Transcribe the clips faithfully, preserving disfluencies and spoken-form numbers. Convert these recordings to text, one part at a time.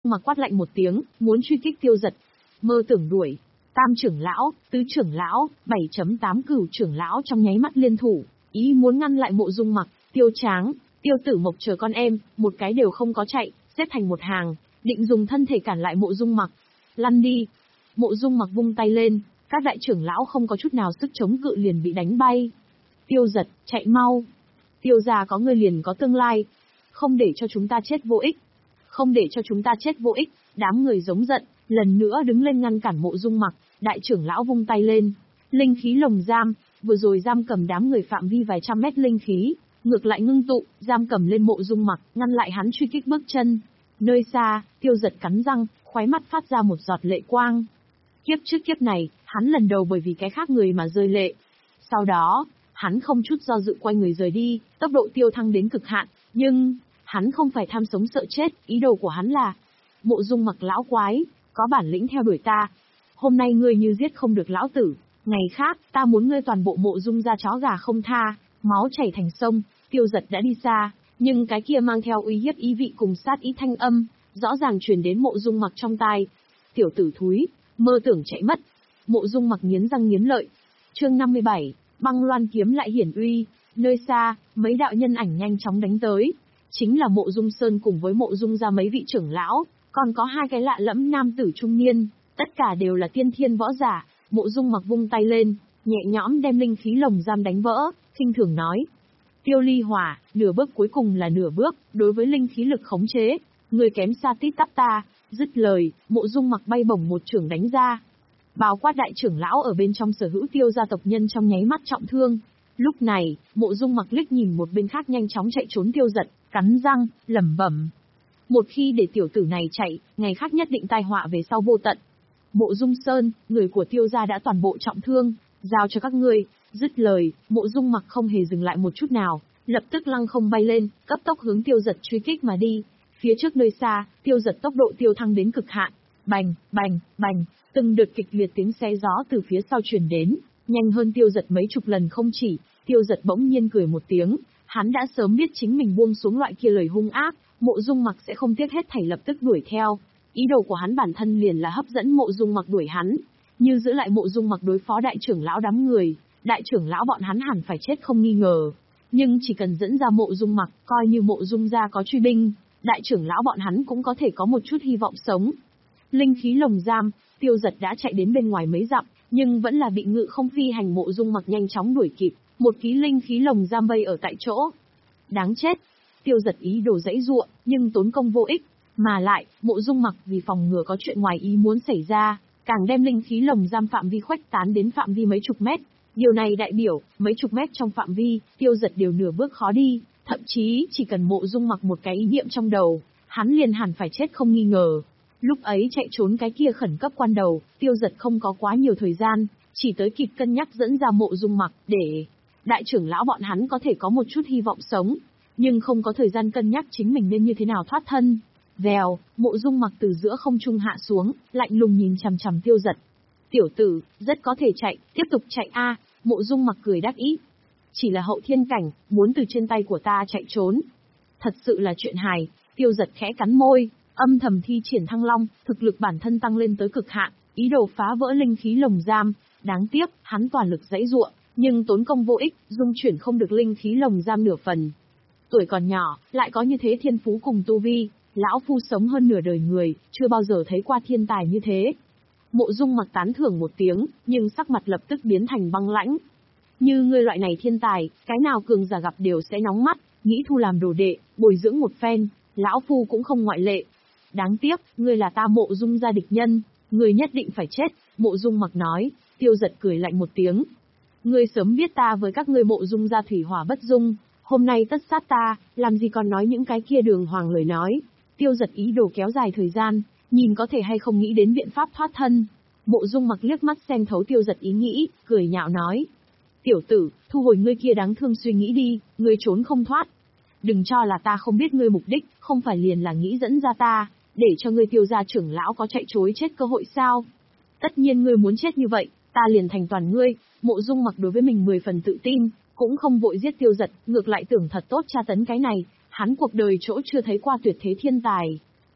Mặc quát lạnh một tiếng, muốn truy kích Tiêu Dật. Mơ tưởng đuổi. Tam trưởng lão, tứ trưởng lão, bảy chấm tám cửu trưởng lão trong nháy mắt liên thủ, ý muốn ngăn lại Mộ Dung Mặc. Tiêu Tráng, Tiêu Tử Mộc chờ con em, một cái đều không có chạy, xếp thành một hàng, định dùng thân thể cản lại Mộ Dung Mặc. Lăn đi. Mộ Dung Mặc vung tay lên, các đại trưởng lão không có chút nào sức chống cự liền bị đánh bay. Tiêu Dật, chạy mau. Tiêu gia có người liền có tương lai. Không để cho chúng ta chết vô ích. Không để cho chúng ta chết vô ích. Đám người giống giận, lần nữa đứng lên ngăn cản Mộ Dung Mặc. Đại trưởng lão vung tay lên. Linh khí lồng giam, vừa rồi giam cầm đám người phạm vi vài trăm mét linh khí, ngược lại ngưng tụ, giam cầm lên Mộ Dung Mặc, ngăn lại hắn truy kích bước chân. Nơi xa, Tiêu Dật cắn răng, khóe mắt phát ra một giọt lệ quang. Kiếp trước kiếp này, hắn lần đầu bởi vì cái khác người mà rơi lệ. Sau đó, hắn không chút do dự quay người rời đi, tốc độ tiêu thăng đến cực hạn, nhưng hắn không phải tham sống sợ chết, ý đồ của hắn là: Mộ Dung Mặc lão quái, có bản lĩnh theo đuổi ta. Hôm nay ngươi như giết không được lão tử, ngày khác, ta muốn ngươi toàn bộ Mộ Dung ra chó gà không tha, máu chảy thành sông. Tiêu Dật đã đi xa, nhưng cái kia mang theo uy hiếp ý vị cùng sát ý thanh âm, rõ ràng truyền đến Mộ Dung Mặc trong tai. Tiểu tử thúi, mơ tưởng chạy mất. Mộ Dung Mặc nghiến răng nghiến lợi. Chương năm mươi bảy, băng loan kiếm lại hiển uy. Nơi xa, mấy đạo nhân ảnh nhanh chóng đánh tới. Chính là Mộ Dung Sơn cùng với Mộ Dung ra mấy vị trưởng lão, còn có hai cái lạ lẫm nam tử trung niên, tất cả đều là tiên thiên võ giả. Mộ Dung Mặc vung tay lên, nhẹ nhõm đem linh khí lồng giam đánh vỡ, khinh thường nói: Tiêu ly hỏa, nửa bước cuối cùng là nửa bước, đối với linh khí lực khống chế, người kém xa tít tắp ta. Dứt lời, Mộ Dung Mặc bay bổng một trưởng đánh ra. Bao quát đại trưởng lão ở bên trong sở hữu Tiêu gia tộc nhân trong nháy mắt trọng thương. Lúc này, Mộ Dung Mặc liếc nhìn một bên khác nhanh chóng chạy trốn Tiêu Dật, cắn răng, lẩm bẩm: một khi để tiểu tử này chạy, ngày khác nhất định tai họa về sau vô tận. Mộ Dung Sơn, người của Tiêu gia đã toàn bộ trọng thương, giao cho các ngươi. Dứt lời, Mộ Dung Mặc không hề dừng lại một chút nào, lập tức lăng không bay lên, cấp tốc hướng Tiêu Dật truy kích mà đi. Phía trước nơi xa, Tiêu Dật tốc độ tiêu thăng đến cực hạn. Bành, bành, bành, từng đợt kịch liệt tiếng xé gió từ phía sau truyền đến, nhanh hơn Tiêu Dật mấy chục lần không chỉ. Tiêu Dật bỗng nhiên cười một tiếng, hắn đã sớm biết chính mình buông xuống loại kia lời hung ác, Mộ Dung Mặc sẽ không tiếc hết thảy lập tức đuổi theo. Ý đồ của hắn bản thân liền là hấp dẫn Mộ Dung Mặc đuổi hắn, như giữ lại Mộ Dung Mặc đối phó đại trưởng lão đám người, đại trưởng lão bọn hắn hẳn phải chết không nghi ngờ. Nhưng chỉ cần dẫn ra Mộ Dung Mặc, coi như Mộ Dung gia có truy binh, đại trưởng lão bọn hắn cũng có thể có một chút hy vọng sống. Linh khí lồng giam, Tiêu Dật đã chạy đến bên ngoài mấy dặm, nhưng vẫn là bị ngự không phi hành Mộ Dung Mặc nhanh chóng đuổi kịp, một ký linh khí lồng giam vây ở tại chỗ. Đáng chết! Tiêu Dật ý đồ giãy giụa, nhưng tốn công vô ích, mà lại, Mộ Dung Mặc vì phòng ngừa có chuyện ngoài ý muốn xảy ra, càng đem linh khí lồng giam phạm vi khuếch tán đến phạm vi mấy chục mét. Điều này đại biểu, mấy chục mét trong phạm vi, Tiêu Dật đều nửa bước khó đi, thậm chí chỉ cần Mộ Dung Mặc một cái ý niệm trong đầu, hắn liền hẳn phải chết không nghi ngờ. Lúc ấy chạy trốn cái kia khẩn cấp quan đầu, Tiêu Dật không có quá nhiều thời gian, chỉ tới kịp cân nhắc dẫn ra Mộ Dung Mặc để đại trưởng lão bọn hắn có thể có một chút hy vọng sống, nhưng không có thời gian cân nhắc chính mình nên như thế nào thoát thân. Vèo, Mộ Dung Mặc từ giữa không trung hạ xuống, lạnh lùng nhìn chằm chằm Tiêu Dật. Tiểu tử, rất có thể chạy, tiếp tục chạy a. Mộ Dung Mặc cười đắc ý. Chỉ là hậu thiên cảnh, muốn từ trên tay của ta chạy trốn. Thật sự là chuyện hài. Tiêu Dật khẽ cắn môi, âm thầm thi triển Thăng Long, thực lực bản thân tăng lên tới cực hạn, ý đồ phá vỡ linh khí lồng giam. Đáng tiếc, hắn toàn lực giãy giụa, nhưng tốn công vô ích, dung chuyển không được linh khí lồng giam nửa phần. Tuổi còn nhỏ, lại có như thế thiên phú cùng tu vi, lão phu sống hơn nửa đời người, chưa bao giờ thấy qua thiên tài như thế. Mộ Dung Mặc tán thưởng một tiếng, nhưng sắc mặt lập tức biến thành băng lãnh. Như ngươi loại này thiên tài, cái nào cường giả gặp đều sẽ nóng mắt, nghĩ thu làm đồ đệ, bồi dưỡng một phen, lão phu cũng không ngoại lệ. Đáng tiếc, ngươi là ta Mộ Dung gia địch nhân, ngươi nhất định phải chết. Mộ Dung Mặc nói. Tiêu Dật cười lạnh một tiếng. Ngươi sớm biết ta với các ngươi Mộ Dung gia thủy hỏa bất dung, hôm nay tất sát ta, làm gì còn nói những cái kia đường hoàng lời nói. Tiêu Dật ý đồ kéo dài thời gian, nhìn có thể hay không nghĩ đến biện pháp thoát thân. Mộ Dung Mặc liếc mắt xem thấu Tiêu Dật ý nghĩ, cười nhạo nói. Tiểu tử, thu hồi ngươi kia đáng thương suy nghĩ đi, ngươi trốn không thoát. Đừng cho là ta không biết ngươi mục đích, không phải liền là nghĩ dẫn ra ta, để cho ngươi Tiêu gia trưởng lão có chạy trối chết cơ hội sao? Tất nhiên ngươi muốn chết như vậy, ta liền thành toàn ngươi. Mộ Dung Mặc đối với mình mười phần tự tin, cũng không vội giết Tiêu Dật, ngược lại tưởng thật tốt tra tấn cái này, hắn cuộc đời chỗ chưa thấy qua tuyệt thế thiên tài.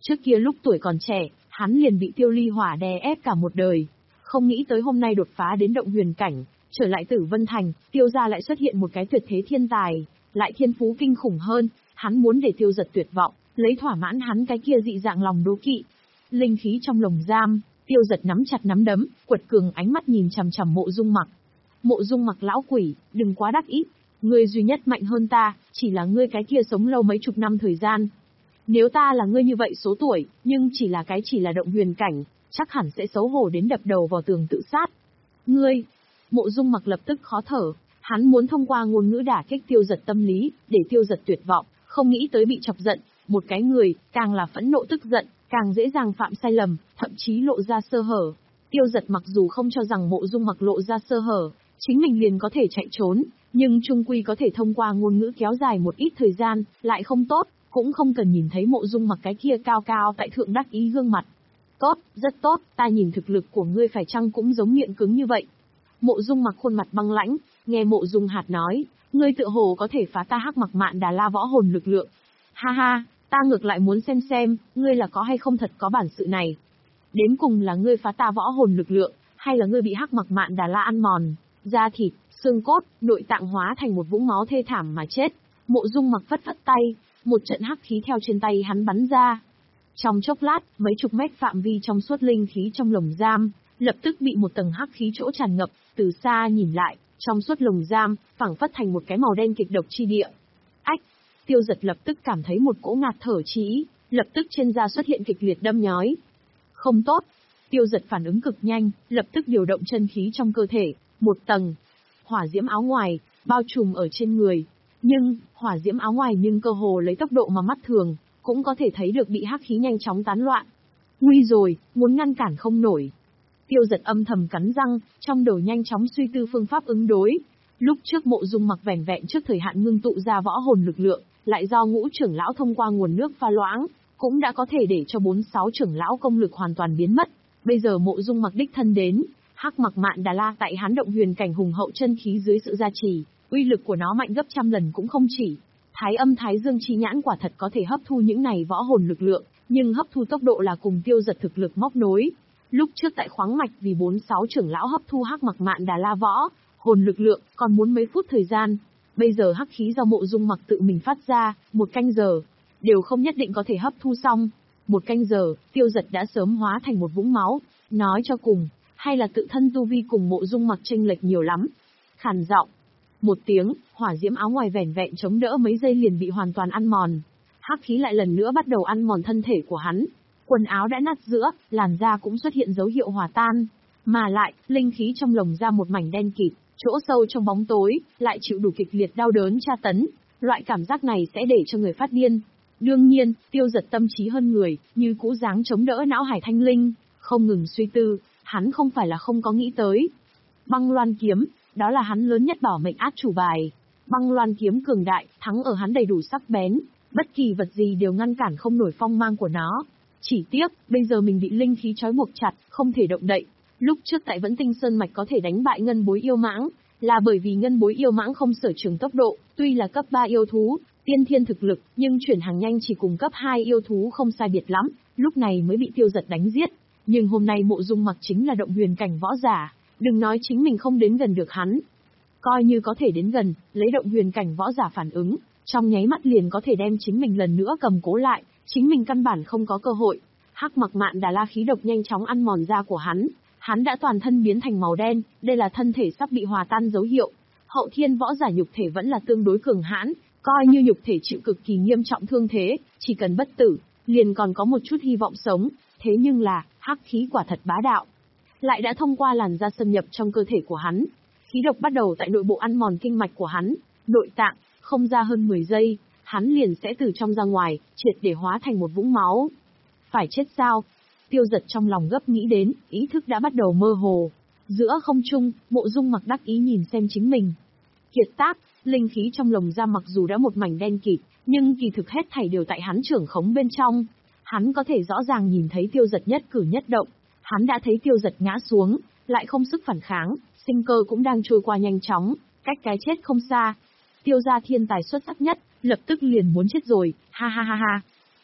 Trước kia lúc tuổi còn trẻ, hắn liền bị Tiêu Ly Hỏa đè ép cả một đời. Không nghĩ tới hôm nay đột phá đến động huyền cảnh, trở lại Tử Vân Thành, Tiêu gia lại xuất hiện một cái tuyệt thế thiên tài, lại thiên phú kinh khủng hơn, hắn muốn để Tiêu Giật tuyệt vọng, lấy thỏa mãn hắn cái kia dị dạng lòng đố kỵ. Linh khí trong lồng giam, Tiêu Giật nắm chặt nắm đấm, quật cường ánh mắt nhìn chằm chằm Mộ Dung Mặc. Mộ Dung Mặc lão quỷ, đừng quá đắc ý, ngươi duy nhất mạnh hơn ta, chỉ là ngươi cái kia sống lâu mấy chục năm thời gian. Nếu ta là ngươi như vậy số tuổi, nhưng chỉ là cái chỉ là động huyền cảnh, chắc hẳn sẽ xấu hổ đến đập đầu vào tường tự sát. Ngươi, Mộ Dung Mặc lập tức khó thở, hắn muốn thông qua ngôn ngữ đả kích Tiêu Giật tâm lý, để Tiêu Giật tuyệt vọng, không nghĩ tới bị chọc giận, một cái người, càng là phẫn nộ tức giận, càng dễ dàng phạm sai lầm, thậm chí lộ ra sơ hở. Tiêu Giật mặc dù không cho rằng Mộ Dung Mặc lộ ra sơ hở, chính mình liền có thể chạy trốn, nhưng chung quy có thể thông qua ngôn ngữ kéo dài một ít thời gian, lại không tốt, cũng không cần nhìn thấy Mộ Dung Mặc cái kia cao cao tại thượng đắc ý gương mặt. Tốt, rất tốt, ta nhìn thực lực của ngươi phải chăng cũng giống miệng cứng như vậy. Mộ Dung Mặc khuôn mặt băng lãnh, nghe Mộ Dung Hạt nói, ngươi tựa hồ có thể phá ta Hắc Mặc Mạn Đà La võ hồn lực lượng. Ha ha, ta ngược lại muốn xem xem, ngươi là có hay không thật có bản sự này. Đến cùng là ngươi phá ta võ hồn lực lượng, hay là ngươi bị Hắc Mặc Mạn Đà La ăn mòn, da thịt, xương cốt, nội tạng hóa thành một vũng máu thê thảm mà chết. Mộ Dung Mặc phất phất tay, một trận hắc khí theo trên tay hắn bắn ra. Trong chốc lát, mấy chục mét phạm vi trong suốt linh khí trong lồng giam, lập tức bị một tầng hắc khí chỗ tràn ngập, từ xa nhìn lại, trong suốt lồng giam, phảng phất thành một cái màu đen kịch độc chi địa. Ách! Tiêu Giật lập tức cảm thấy một cỗ ngạt thở chí, lập tức trên da xuất hiện kịch liệt đâm nhói. Không tốt! Tiêu Giật phản ứng cực nhanh, lập tức điều động chân khí trong cơ thể, một tầng hỏa diễm áo ngoài, bao trùm ở trên người. Nhưng, hỏa diễm áo ngoài nhưng cơ hồ lấy tốc độ mà mắt thường, cũng có thể thấy được bị hắc khí nhanh chóng tán loạn. Nguy rồi, muốn ngăn cản không nổi. Tiêu Giật âm thầm cắn răng, trong đầu nhanh chóng suy tư phương pháp ứng đối. Lúc trước Mộ Dung Mặc vẻn vẹn trước thời hạn ngưng tụ ra võ hồn lực lượng, lại do ngũ trưởng lão thông qua nguồn nước pha loãng, cũng đã có thể để cho bốn sáu trưởng lão công lực hoàn toàn biến mất. Bây giờ Mộ Dung Mặc đích thân đến, Hắc Mặc Mạn Đà La tại hắn động huyền cảnh hùng hậu chân khí dưới sự gia trì, uy lực của nó mạnh gấp trăm lần cũng không chỉ. Thái Âm Thái Dương chi nhãn quả thật có thể hấp thu những này võ hồn lực lượng, nhưng hấp thu tốc độ là cùng Tiêu Giật thực lực móc nối. Lúc trước tại khoáng mạch vì bốn sáu trưởng lão hấp thu Hắc Mặc Mạn Đà La võ hồn lực lượng, còn muốn mấy phút thời gian. Bây giờ hắc khí do Mộ Dung Mặc tự mình phát ra, một canh giờ, đều không nhất định có thể hấp thu xong. Một canh giờ, Tiêu Giật đã sớm hóa thành một vũng máu, nói cho cùng, hay là tự thân tu vi cùng Mộ Dung Mặc chênh lệch nhiều lắm. Khàn giọng, một tiếng, hỏa diễm áo ngoài vẻn vẹn chống đỡ mấy giây liền bị hoàn toàn ăn mòn. Hắc khí lại lần nữa bắt đầu ăn mòn thân thể của hắn. Quần áo đã nát giữa, làn da cũng xuất hiện dấu hiệu hòa tan. Mà lại, linh khí trong lồng ra một mảnh đen kịt, chỗ sâu trong bóng tối, lại chịu đủ kịch liệt đau đớn tra tấn. Loại cảm giác này sẽ để cho người phát điên. Đương nhiên, Tiêu Giật tâm trí hơn người, như cũ dáng chống đỡ não hải thanh linh, không ngừng suy tư, hắn không phải là không có nghĩ tới. Băng Loan kiếm, đó là hắn lớn nhất bảo mệnh át chủ bài. Băng Loan kiếm cường đại, thắng ở hắn đầy đủ sắc bén, bất kỳ vật gì đều ngăn cản không nổi phong mang của nó. Chỉ tiếc, bây giờ mình bị linh khí trói buộc chặt, không thể động đậy. Lúc trước tại Vẫn Tinh Sơn Mạch có thể đánh bại ngân bối yêu mãng, là bởi vì ngân bối yêu mãng không sở trường tốc độ, tuy là cấp ba yêu thú, tiên thiên thực lực, nhưng chuyển hàng nhanh chỉ cùng cấp hai yêu thú không sai biệt lắm, lúc này mới bị Tiêu Giật đánh giết. Nhưng hôm nay Mộ Dung Mặc chính là động huyền cảnh võ giả, đừng nói chính mình không đến gần được hắn. Coi như có thể đến gần, lấy động huyền cảnh võ giả phản ứng, trong nháy mắt liền có thể đem chính mình lần nữa cầm cố lại, chính mình căn bản không có cơ hội. Hắc Mặc Mạn Đà La khí độc nhanh chóng ăn mòn da của hắn, hắn đã toàn thân biến thành màu đen, đây là thân thể sắp bị hòa tan dấu hiệu. Hậu thiên võ giả nhục thể vẫn là tương đối cường hãn, coi như nhục thể chịu cực kỳ nghiêm trọng thương thế, chỉ cần bất tử, liền còn có một chút hy vọng sống, thế nhưng là, hắc khí quả thật bá đạo. Lại đã thông qua làn da xâm nhập trong cơ thể của hắn, khí độc bắt đầu tại nội bộ ăn mòn kinh mạch của hắn, nội tạng, không ra hơn mười giây, hắn liền sẽ từ trong ra ngoài, triệt để hóa thành một vũng máu. Phải chết sao? Tiêu Giật trong lòng gấp nghĩ đến, ý thức đã bắt đầu mơ hồ. Giữa không trung, Mộ Dung Mặc đắc ý nhìn xem chính mình. Kiệt tác, linh khí trong lồng giam mặc dù đã một mảnh đen kịt, nhưng kỳ thực hết thảy đều tại hắn trưởng khống bên trong. Hắn có thể rõ ràng nhìn thấy Tiêu Giật nhất cử nhất động. Hắn đã thấy Tiêu Giật ngã xuống, lại không sức phản kháng, sinh cơ cũng đang trôi qua nhanh chóng, cách cái chết không xa. Tiêu gia thiên tài xuất sắc nhất, lập tức liền muốn chết rồi, ha ha ha ha.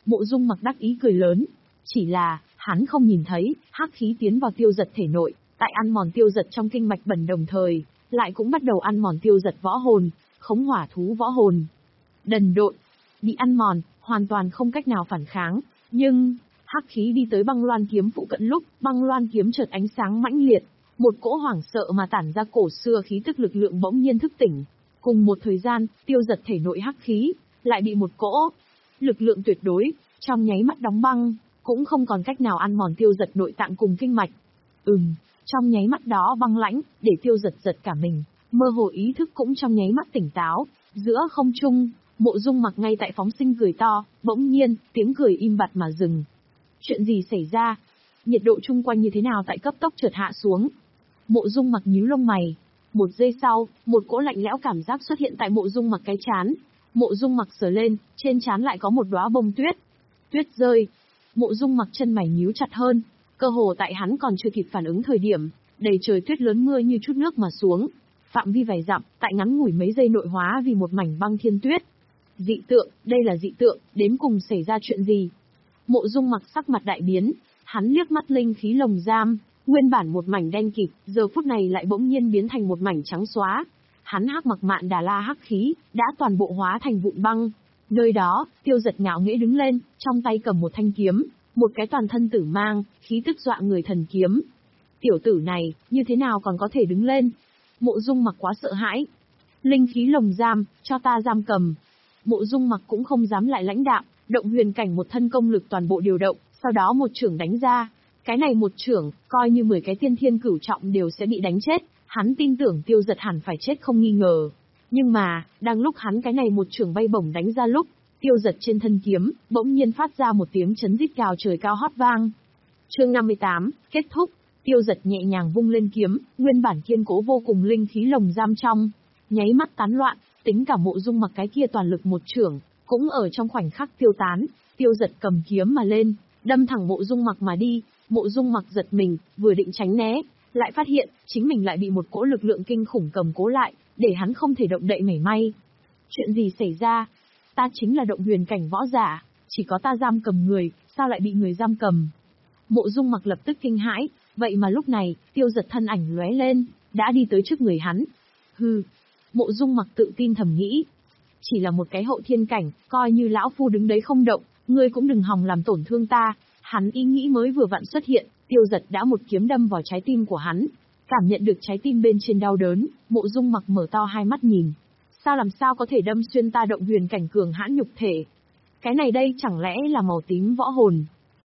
Mộ Dung Mặc đắc ý cười lớn. Chỉ là, hắn không nhìn thấy, hắc khí tiến vào Tiêu Giật thể nội, tại ăn mòn Tiêu Giật trong kinh mạch bẩn đồng thời, lại cũng bắt đầu ăn mòn Tiêu Giật võ hồn, khống hỏa thú võ hồn. Đần độn, bị ăn mòn, hoàn toàn không cách nào phản kháng, nhưng, hắc khí đi tới băng loan kiếm phụ cận lúc, băng loan kiếm chợt ánh sáng mãnh liệt, một cỗ hoảng sợ mà tản ra cổ xưa khí tức lực lượng bỗng nhiên thức tỉnh. Cùng một thời gian, Tiêu Giật thể nội hắc khí, lại bị một cỗ lực lượng tuyệt đối, trong nháy mắt đóng băng, cũng không còn cách nào ăn mòn Tiêu Giật nội tạng cùng kinh mạch. Ừm, trong nháy mắt đó băng lãnh, để Tiêu Giật giật cả mình, mơ hồ ý thức cũng trong nháy mắt tỉnh táo, giữa không trung, Mộ Dung Mặc ngay tại phóng sinh cười to, bỗng nhiên, tiếng cười im bặt mà dừng. Chuyện gì xảy ra? Nhiệt độ chung quanh như thế nào tại cấp tốc chợt hạ xuống? Mộ Dung Mặc nhíu lông mày. Một giây sau, một cỗ lạnh lẽo cảm giác xuất hiện tại Mộ Dung Mặc cái trán. Mộ Dung Mặc sờ lên, trên trán lại có một đóa bông tuyết. Tuyết rơi. Mộ Dung Mặc chân mày nhíu chặt hơn, cơ hồ tại hắn còn chưa kịp phản ứng thời điểm, đầy trời tuyết lớn mưa như chút nước mà xuống. Phạm vi vài dặm, tại ngắn ngủi mấy giây nội hóa vì một mảnh băng thiên tuyết. Dị tượng, đây là dị tượng, đến cùng xảy ra chuyện gì? Mộ Dung Mặc sắc mặt đại biến, hắn liếc mắt linh khí lồng giam, nguyên bản một mảnh đen kịt, giờ phút này lại bỗng nhiên biến thành một mảnh trắng xóa. Hắn hắc mặc mạn đà la hắc khí, đã toàn bộ hóa thành vụn băng. Nơi đó, Tiêu Giật ngạo nghễ đứng lên, trong tay cầm một thanh kiếm, một cái toàn thân tử mang, khí tức dọa người thần kiếm. Tiểu tử này, như thế nào còn có thể đứng lên? Mộ Dung Mặc quá sợ hãi. Linh khí lồng giam, cho ta giam cầm. Mộ Dung Mặc cũng không dám lại lãnh đạm, động huyền cảnh một thân công lực toàn bộ điều động, sau đó một chưởng đánh ra. Cái này một chưởng, coi như mười cái tiên thiên cửu trọng đều sẽ bị đánh chết, hắn tin tưởng Tiêu Giật hẳn phải chết không nghi ngờ. Nhưng mà, đang lúc hắn cái này một chưởng bay bổng đánh ra lúc, Tiêu Giật trên thân kiếm, bỗng nhiên phát ra một tiếng chấn rít gào trời cao hót vang. Chương năm mươi tám, kết thúc. Tiêu Giật nhẹ nhàng vung lên kiếm, nguyên bản kiên cố vô cùng linh khí lồng giam trong, nháy mắt tán loạn, tính cả Mộ Dung Mặc cái kia toàn lực một chưởng, cũng ở trong khoảnh khắc tiêu tán. Tiêu Giật cầm kiếm mà lên, đâm thẳng Mộ Dung Mặc mà đi. Mộ Dung Mặc giật mình, vừa định tránh né, lại phát hiện chính mình lại bị một cỗ lực lượng kinh khủng cầm cố lại, để hắn không thể động đậy mảy may. Chuyện gì xảy ra? Ta chính là động huyền cảnh võ giả, chỉ có ta giam cầm người, sao lại bị người giam cầm? Mộ Dung Mặc lập tức kinh hãi, vậy mà lúc này, Tiêu Giật thân ảnh lóe lên, đã đi tới trước người hắn. Hừ, Mộ Dung Mặc tự tin thầm nghĩ, chỉ là một cái hậu thiên cảnh, coi như lão phu đứng đấy không động, ngươi cũng đừng hòng làm tổn thương ta. Hắn ý nghĩ mới vừa vặn xuất hiện, Tiêu Giật đã một kiếm đâm vào trái tim của hắn. Cảm nhận được trái tim bên trên đau đớn, Mộ Dung Mặc mở to hai mắt nhìn. Sao làm sao có thể đâm xuyên ta động huyền cảnh cường hãn nhục thể? Cái này đây chẳng lẽ là màu tím võ hồn?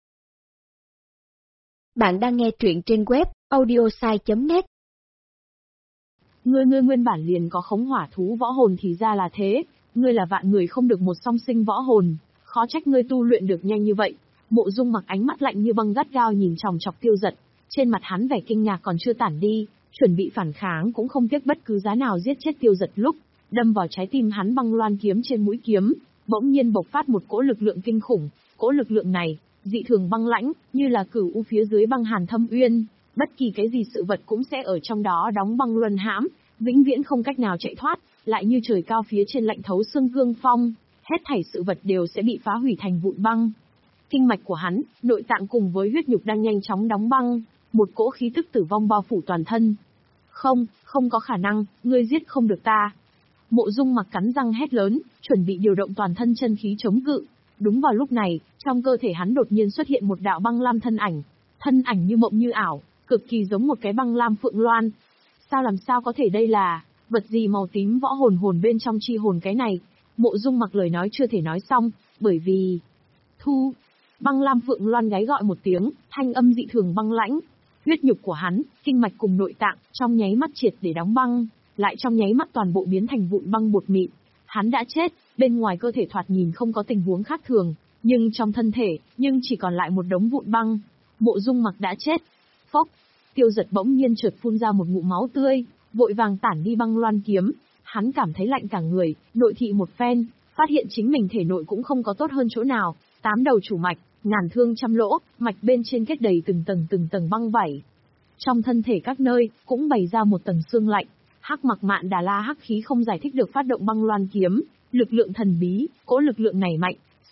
Bạn đang nghe truyện trên web audiosai chấm net. Ngươi ngươi nguyên bản liền có khống hỏa thú võ hồn thì ra là thế, ngươi là vạn người không được một song sinh võ hồn, khó trách ngươi tu luyện được nhanh như vậy. Mộ Dung Mặc ánh mắt lạnh như băng gắt gao nhìn chòng chọc Tiêu Giật, trên mặt hắn vẻ kinh ngạc còn chưa tản đi, chuẩn bị phản kháng cũng không tiếc bất cứ giá nào giết chết Tiêu Giật lúc, đâm vào trái tim hắn băng loan kiếm trên mũi kiếm, bỗng nhiên bộc phát một cỗ lực lượng kinh khủng, cỗ lực lượng này, dị thường băng lãnh, như là cửu u phía dưới băng hàn thâm uyên, bất kỳ cái gì sự vật cũng sẽ ở trong đó đóng băng luân hãm, vĩnh viễn không cách nào chạy thoát, lại như trời cao phía trên lạnh thấu xương cương phong, hết thảy sự vật đều sẽ bị phá hủy thành vụn băng. Kinh mạch của hắn, nội tạng cùng với huyết nhục đang nhanh chóng đóng băng, một cỗ khí tức tử vong bao phủ toàn thân. Không, không có khả năng, ngươi giết không được ta. Mộ Dung Mặc cắn răng hét lớn, chuẩn bị điều động toàn thân chân khí chống cự. Đúng vào lúc này, trong cơ thể hắn đột nhiên xuất hiện một đạo băng lam thân ảnh, thân ảnh như mộng như ảo, cực kỳ giống một cái băng lam phượng loan. Sao làm sao có thể đây là vật gì màu tím võ hồn hồn bên trong chi hồn cái này? Mộ Dung Mặc lời nói chưa thể nói xong, bởi vì thu băng lam phượng loan gáy gọi một tiếng, thanh âm dị thường băng lãnh. Huyết nhục của hắn, kinh mạch cùng nội tạng, trong nháy mắt triệt để đóng băng, lại trong nháy mắt toàn bộ biến thành vụn băng bột mịn. Hắn đã chết, bên ngoài cơ thể thoạt nhìn không có tình huống khác thường, nhưng trong thân thể, nhưng chỉ còn lại một đống vụn băng. Mộ Dung Mặc đã chết. Phốc, Tiêu Giật bỗng nhiên chợt phun ra một ngụm máu tươi, vội vàng tản đi băng loan kiếm. Hắn cảm thấy lạnh cả người, nội thị một phen, phát hiện chính mình thể nội cũng không có tốt hơn chỗ nào. Tám đầu chủ mạch, ngàn thương trăm lỗ, mạch bên trên kết đầy từng tầng từng tầng băng vảy. Trong thân thể các nơi, cũng bày ra một tầng xương lạnh. Hắc mặc mạn đà la hắc khí không giải thích được phát động băng loan kiếm, lực lượng thần bí, cỗ lực lượng này mạnh,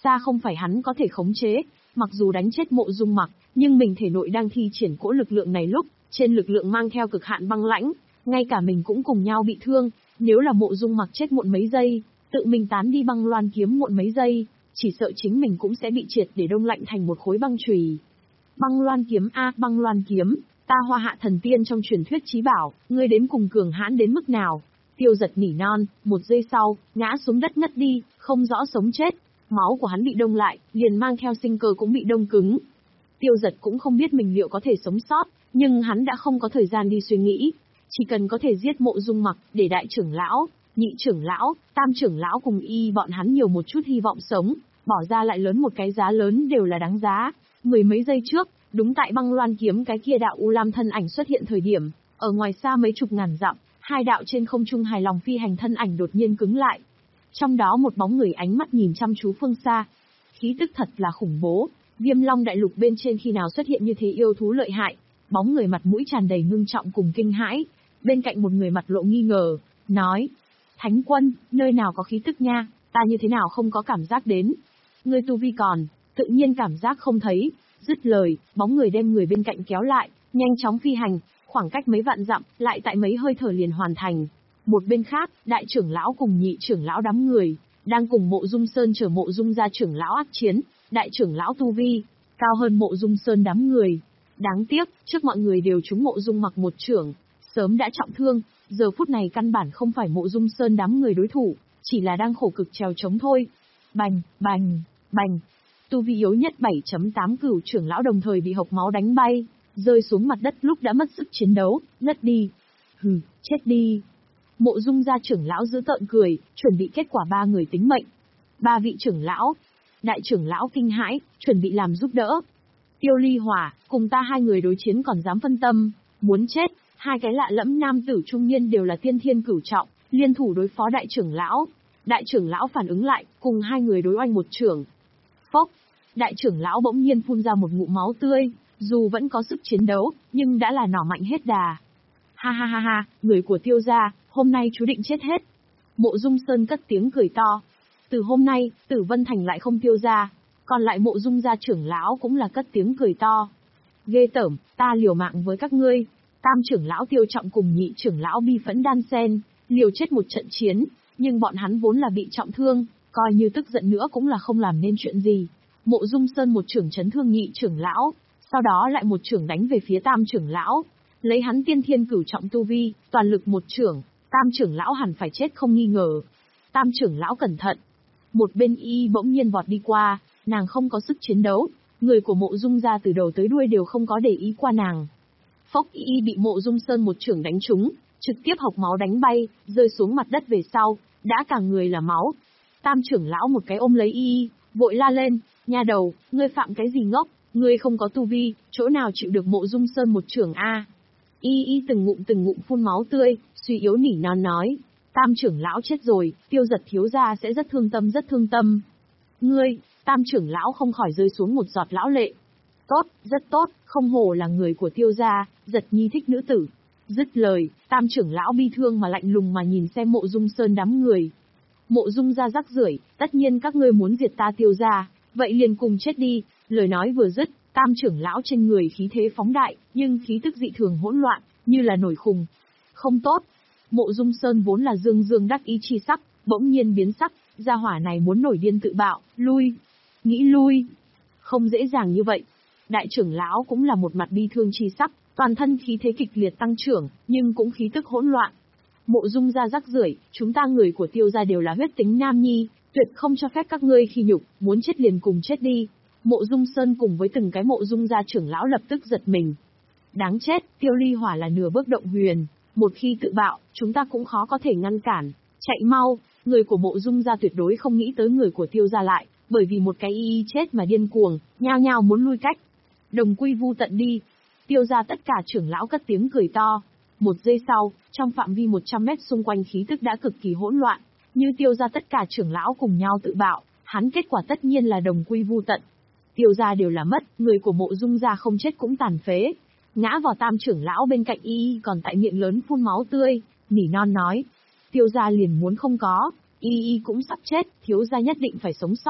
ra không phải hắn có thể khống chế, mặc dù đánh chết Mộ Dung Mặc, nhưng mình thể nội đang thi triển cỗ lực lượng này lúc, trên lực lượng mang theo cực hạn băng lãnh, ngay cả mình cũng cùng nhau bị thương, nếu là Mộ Dung Mặc chết muộn mấy giây, tự mình tán đi băng loan kiếm muộn mấy giây, chỉ sợ chính mình cũng sẽ bị triệt để đông lạnh thành một khối băng chùy. Băng loan kiếm a, băng loan kiếm, ta Hoa Hạ thần tiên trong truyền thuyết chí bảo, ngươi đến cùng cường hãn đến mức nào? Tiêu Giật nỉ non, một giây sau, ngã xuống đất ngất đi, không rõ sống chết. Máu của hắn bị đông lại, liền mang theo sinh cơ cũng bị đông cứng. Tiêu Giật cũng không biết mình liệu có thể sống sót, nhưng hắn đã không có thời gian đi suy nghĩ. Chỉ cần có thể giết Mộ Dung Mặc, để đại trưởng lão, nhị trưởng lão, tam trưởng lão cùng y bọn hắn nhiều một chút hy vọng sống, bỏ ra lại lớn một cái giá lớn đều là đáng giá. Mười mấy giây trước, đúng tại băng loan kiếm cái kia đạo U Lam thân ảnh xuất hiện thời điểm, ở ngoài xa mấy chục ngàn dặm, hai đạo trên không trung hài lòng phi hành thân ảnh đột nhiên cứng lại. Trong đó một bóng người ánh mắt nhìn chăm chú phương xa. Khí tức thật là khủng bố, Viêm Long đại lục bên trên khi nào xuất hiện như thế yêu thú lợi hại. Bóng người mặt mũi tràn đầy ngưng trọng cùng kinh hãi, bên cạnh một người mặt lộ nghi ngờ, nói: Thánh quân, nơi nào có khí tức nha, ta như thế nào không có cảm giác đến. Ngươi tu vi còn, tự nhiên cảm giác không thấy. Dứt lời, bóng người đem người bên cạnh kéo lại, nhanh chóng phi hành, khoảng cách mấy vạn dặm, lại tại mấy hơi thở liền hoàn thành. Một bên khác, đại trưởng lão cùng nhị trưởng lão đám người, đang cùng Mộ Dung Sơn chờ Mộ Dung gia trưởng lão ác chiến, đại trưởng lão tu vi, cao hơn Mộ Dung Sơn đám người. Đáng tiếc, trước mọi người đều trúng Mộ Dung Mặc một trưởng, sớm đã trọng thương, giờ phút này căn bản không phải Mộ Dung Sơn đám người đối thủ, chỉ là đang khổ cực trèo chống thôi. Bành, bành, bành. Tu vi yếu nhất bảy chấm tám cửu trưởng lão đồng thời bị hộc máu đánh bay, rơi xuống mặt đất lúc đã mất sức chiến đấu, ngất đi. Hừ, chết đi. Mộ Dung gia trưởng lão giữ tợn cười, chuẩn bị kết quả ba người tính mệnh. Ba vị trưởng lão, đại trưởng lão kinh hãi, chuẩn bị làm giúp đỡ. Tiêu Ly Hỏa, cùng ta hai người đối chiến còn dám phân tâm, muốn chết. Hai cái lạ lẫm nam tử trung niên đều là tiên thiên cửu trọng, liên thủ đối phó đại trưởng lão. Đại trưởng lão phản ứng lại, cùng hai người đối oanh một trưởng. Phốc, đại trưởng lão bỗng nhiên phun ra một ngụm máu tươi, dù vẫn có sức chiến đấu, nhưng đã là nỏ mạnh hết đà. Ha ha ha ha, người của Tiêu gia, hôm nay chú định chết hết. Mộ Dung Sơn cất tiếng cười to. Từ hôm nay, Tử Vân Thành lại không Tiêu gia, còn lại Mộ Dung gia trưởng lão cũng là cất tiếng cười to. Ghê tởm, ta liều mạng với các ngươi. Tam trưởng lão Tiêu Trọng cùng nhị trưởng lão Bi Phẫn đan sen, liều chết một trận chiến, nhưng bọn hắn vốn là bị trọng thương, coi như tức giận nữa cũng là không làm nên chuyện gì. Mộ Dung Sơn một trưởng chấn thương nhị trưởng lão, sau đó lại một trưởng đánh về phía tam trưởng lão, lấy hắn tiên thiên cửu trọng tu vi, toàn lực một trưởng, tam trưởng lão hẳn phải chết không nghi ngờ. Tam trưởng lão cẩn thận. Một bên y bỗng nhiên vọt đi qua, nàng không có sức chiến đấu, người của Mộ Dung gia từ đầu tới đuôi đều không có để ý qua nàng. Phốc, y bị Mộ Dung Sơn một trưởng đánh trúng, trực tiếp hộc máu đánh bay, rơi xuống mặt đất về sau, đã cả người là máu. Tam trưởng lão một cái ôm lấy y, vội la lên, nha đầu, ngươi phạm cái gì ngốc, ngươi không có tu vi, chỗ nào chịu được Mộ Dung Sơn một trưởng a? Y y từng ngụm từng ngụm phun máu tươi, suy yếu nỉ non nói, tam trưởng lão chết rồi, Tiêu Giật thiếu gia sẽ rất thương tâm rất thương tâm. Ngươi, tam trưởng lão không khỏi rơi xuống một giọt lão lệ. Tốt, rất tốt, không hổ là người của Tiêu gia, Giật nhi thích nữ tử. Dứt lời, tam trưởng lão bi thương mà lạnh lùng mà nhìn xem Mộ Dung Sơn đám người. Mộ Dung gia rắc rưởi, tất nhiên các ngươi muốn diệt ta Tiêu gia, vậy liền cùng chết đi. Lời nói vừa dứt, tam trưởng lão trên người khí thế phóng đại, nhưng khí tức dị thường hỗn loạn, như là nổi khùng. Không tốt. Mộ Dung Sơn vốn là dương dương đắc ý chi sắc, bỗng nhiên biến sắc, gia hỏa này muốn nổi điên tự bạo, lui. Nghĩ lui. Không dễ dàng như vậy. Đại trưởng lão cũng là một mặt bi thương chi sắc, toàn thân khí thế kịch liệt tăng trưởng, nhưng cũng khí tức hỗn loạn. Mộ Dung gia rắc rưởi, chúng ta người của Tiêu gia đều là huyết tính nam nhi, tuyệt không cho phép các ngươi khi nhục, muốn chết liền cùng chết đi. Mộ Dung Sơn cùng với từng cái Mộ Dung gia trưởng lão lập tức giật mình. Đáng chết, Tiêu Ly Hỏa là nửa bước động huyền, một khi tự bạo, chúng ta cũng khó có thể ngăn cản. Chạy mau, người của Mộ Dung gia tuyệt đối không nghĩ tới người của Tiêu gia lại, bởi vì một cái y y chết mà điên cuồng, nhao nhao muốn lui cách. Đồng quy vu tận đi. Tiêu gia tất cả trưởng lão cất tiếng cười to. Một giây sau, trong phạm vi một trăm mét xung quanh khí tức đã cực kỳ hỗn loạn, như Tiêu gia tất cả trưởng lão cùng nhau tự bạo, hắn kết quả tất nhiên là đồng quy vu tận. Tiêu gia đều là mất, người của Mộ Dung gia không chết cũng tàn phế. Ngã vào tam trưởng lão bên cạnh y còn tại miệng lớn phun máu tươi, nỉ non nói. Tiêu gia liền muốn không có, y y cũng sắp chết, thiếu gia nhất định phải sống sót.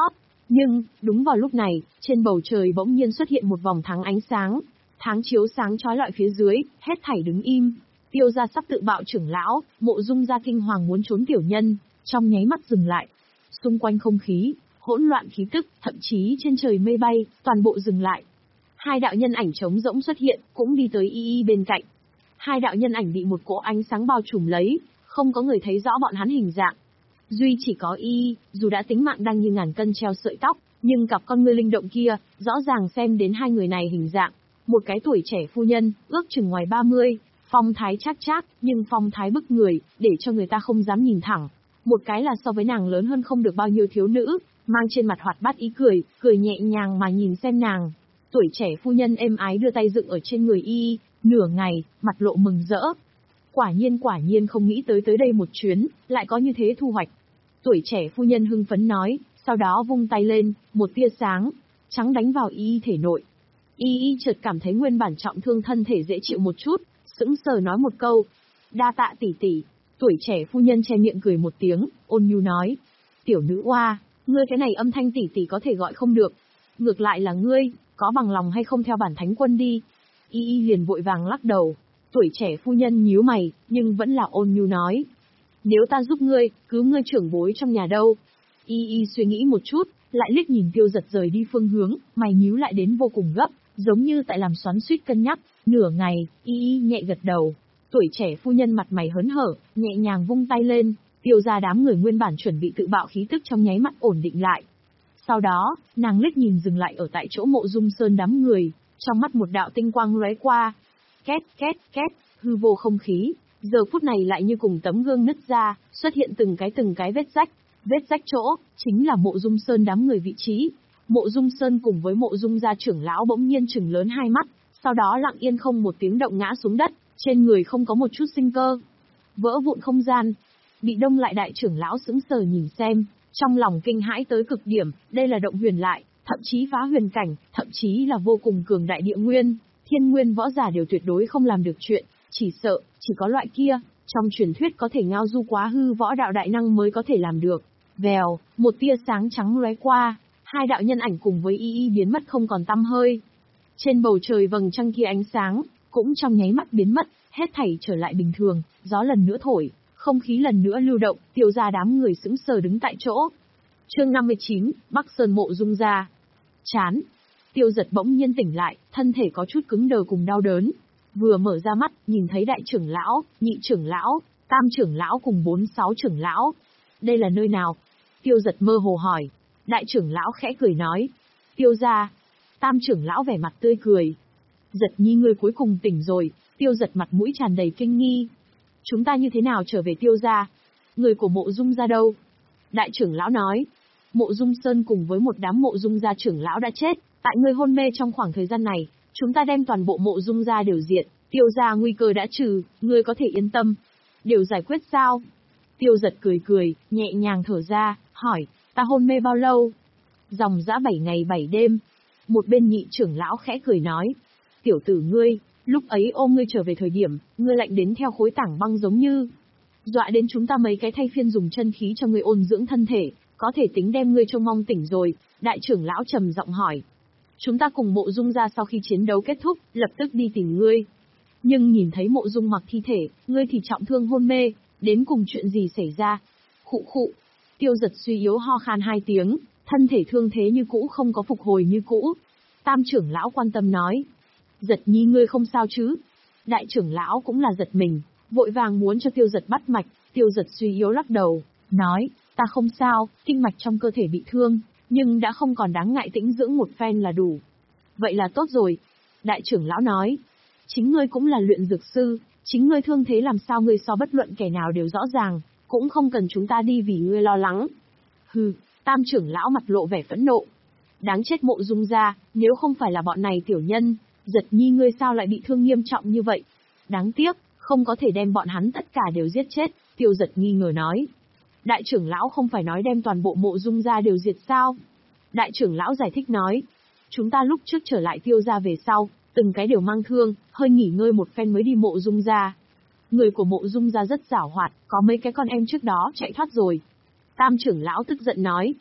Nhưng, đúng vào lúc này, trên bầu trời bỗng nhiên xuất hiện một vòng tháng ánh sáng. Tháng chiếu sáng chói lọi phía dưới, hết thảy đứng im. Tiêu gia sắp tự bạo trưởng lão, Mộ Dung gia kinh hoàng muốn trốn tiểu nhân, trong nháy mắt dừng lại. Xung quanh không khí, hỗn loạn khí tức, thậm chí trên trời mây bay, toàn bộ dừng lại. Hai đạo nhân ảnh trống rỗng xuất hiện, cũng đi tới Y Y bên cạnh. Hai đạo nhân ảnh bị một cỗ ánh sáng bao trùm lấy, không có người thấy rõ bọn hắn hình dạng. Duy chỉ có Y Y, dù đã tính mạng đang như ngàn cân treo sợi tóc, nhưng cặp con ngươi linh động kia, rõ ràng xem đến hai người này hình dạng. Một cái tuổi trẻ phu nhân, ước chừng ngoài ba mươi, phong thái chác chác, nhưng phong thái bức người, để cho người ta không dám nhìn thẳng. Một cái là so với nàng lớn hơn không được bao nhiêu thiếu nữ, mang trên mặt hoạt bát ý cười, cười nhẹ nhàng mà nhìn xem nàng. Tuổi trẻ phu nhân êm ái đưa tay dựng ở trên người Y, nửa ngày, mặt lộ mừng rỡ. Quả nhiên quả nhiên không nghĩ tới tới đây một chuyến, lại có như thế thu hoạch. Tuổi trẻ phu nhân hưng phấn nói, sau đó vung tay lên, một tia sáng trắng đánh vào Y thể nội. Y Y chợt cảm thấy nguyên bản trọng thương thân thể dễ chịu một chút, sững sờ nói một câu, đa tạ tỷ tỷ. Tuổi trẻ phu nhân che miệng cười một tiếng, ôn nhu nói, tiểu nữ oa, ngươi cái này âm thanh tỷ tỷ có thể gọi không được. Ngược lại là ngươi, có bằng lòng hay không theo bản thánh quân đi? Y Y liền vội vàng lắc đầu. Tuổi trẻ phu nhân nhíu mày, nhưng vẫn là ôn nhu nói, nếu ta giúp ngươi, cứu ngươi trưởng bối trong nhà đâu? Y Y suy nghĩ một chút, lại liếc nhìn Tiêu Giật rời đi phương hướng, mày nhíu lại đến vô cùng gấp, giống như tại làm xoắn xuýt cân nhắc. Nửa ngày, Y Y nhẹ gật đầu. Tuổi trẻ phu nhân mặt mày hớn hở, nhẹ nhàng vung tay lên, Tiêu ra đám người nguyên bản chuẩn bị tự bạo khí tức trong nháy mắt ổn định lại. Sau đó, nàng liếc nhìn dừng lại ở tại chỗ Mộ Dung Sơn đám người, trong mắt một đạo tinh quang lóe qua. Két két két, hư vô không khí, giờ phút này lại như cùng tấm gương nứt ra, xuất hiện từng cái từng cái vết rách. Vết rách chỗ, chính là Mộ Dung Sơn đám người vị trí. Mộ Dung Sơn cùng với Mộ Dung gia trưởng lão bỗng nhiên trừng lớn hai mắt, sau đó lặng yên không một tiếng động ngã xuống đất, trên người không có một chút sinh cơ. Vỡ vụn không gian, bị đông lại đại trưởng lão sững sờ nhìn xem, trong lòng kinh hãi tới cực điểm, đây là động huyền lại, thậm chí phá huyền cảnh, thậm chí là vô cùng cường đại địa nguyên, thiên nguyên võ giả đều tuyệt đối không làm được chuyện, chỉ sợ, chỉ có loại kia, trong truyền thuyết có thể ngao du quá hư võ đạo đại năng mới có thể làm được. Vèo, một tia sáng trắng lóe qua, hai đạo nhân ảnh cùng với Y Y biến mất không còn tăm hơi. Trên bầu trời vầng trăng kia ánh sáng, cũng trong nháy mắt biến mất, hết thảy trở lại bình thường, gió lần nữa thổi, không khí lần nữa lưu động, Tiêu gia đám người sững sờ đứng tại chỗ. Chương năm mươi chín, Bắc Sơn Mộ Dung gia. Chán. Tiêu Giật bỗng nhiên tỉnh lại, thân thể có chút cứng đờ cùng đau đớn. Vừa mở ra mắt, nhìn thấy đại trưởng lão, nhị trưởng lão, tam trưởng lão cùng bốn sáu trưởng lão. Đây là nơi nào? Tiêu Giật mơ hồ hỏi. Đại trưởng lão khẽ cười nói. Tiêu gia. Tam trưởng lão vẻ mặt tươi cười. Giật nhi ngươi cuối cùng tỉnh rồi. Tiêu Giật mặt mũi tràn đầy kinh nghi. Chúng ta như thế nào trở về Tiêu gia? Người của Mộ Dung gia đâu? Đại trưởng lão nói. Mộ Dung Sơn cùng với một đám Mộ Dung gia trưởng lão đã chết. Tại ngươi hôn mê trong khoảng thời gian này, chúng ta đem toàn bộ Mộ Dung gia đều diệt. Tiêu gia nguy cơ đã trừ, ngươi có thể yên tâm. Đều giải quyết sao? Tiêu Giật cười cười, nhẹ nhàng thở ra, hỏi, ta hôn mê bao lâu? Dòng dã bảy ngày bảy đêm. Một bên nhị trưởng lão khẽ cười nói, tiểu tử ngươi, lúc ấy ôm ngươi trở về thời điểm, ngươi lạnh đến theo khối tảng băng giống như. Dọa đến chúng ta mấy cái thay phiên dùng chân khí cho ngươi ôn dưỡng thân thể, có thể tính đem ngươi trông mong tỉnh rồi. Đại trưởng lão trầm giọng hỏi. Chúng ta cùng Mộ Dung gia sau khi chiến đấu kết thúc, lập tức đi tìm ngươi. Nhưng nhìn thấy Mộ Dung Mặc thi thể, ngươi thì trọng thương hôn mê, đến cùng chuyện gì xảy ra? Khụ khụ. Tiêu Giật suy yếu ho khan hai tiếng, thân thể thương thế như cũ không có phục hồi như cũ. Tam trưởng lão quan tâm nói. Giật nhi ngươi không sao chứ? Đại trưởng lão cũng là giật mình, vội vàng muốn cho Tiêu Giật bắt mạch. Tiêu Giật suy yếu lắc đầu, nói, ta không sao, kinh mạch trong cơ thể bị thương, nhưng đã không còn đáng ngại tĩnh dưỡng một phen là đủ. Vậy là tốt rồi. Đại trưởng lão nói. Chính ngươi cũng là luyện dược sư, chính ngươi thương thế làm sao ngươi so bất luận kẻ nào đều rõ ràng, cũng không cần chúng ta đi vì ngươi lo lắng. Hừ, tam trưởng lão mặt lộ vẻ phẫn nộ. Đáng chết Mộ Dung gia, nếu không phải là bọn này tiểu nhân, Giật nhi ngươi sao lại bị thương nghiêm trọng như vậy? Đáng tiếc, không có thể đem bọn hắn tất cả đều giết chết, Tiêu Giật nghi ngờ nói. Đại trưởng lão không phải nói đem toàn bộ Mộ Dung gia đều diệt sao? Đại trưởng lão giải thích nói. Chúng ta lúc trước trở lại Tiêu gia về sau, từng cái đều mang thương, hơi nghỉ ngơi một phen mới đi Mộ Dung gia. Người của Mộ Dung gia rất giảo hoạt, có mấy cái con em trước đó chạy thoát rồi. Tam trưởng lão tức giận nói.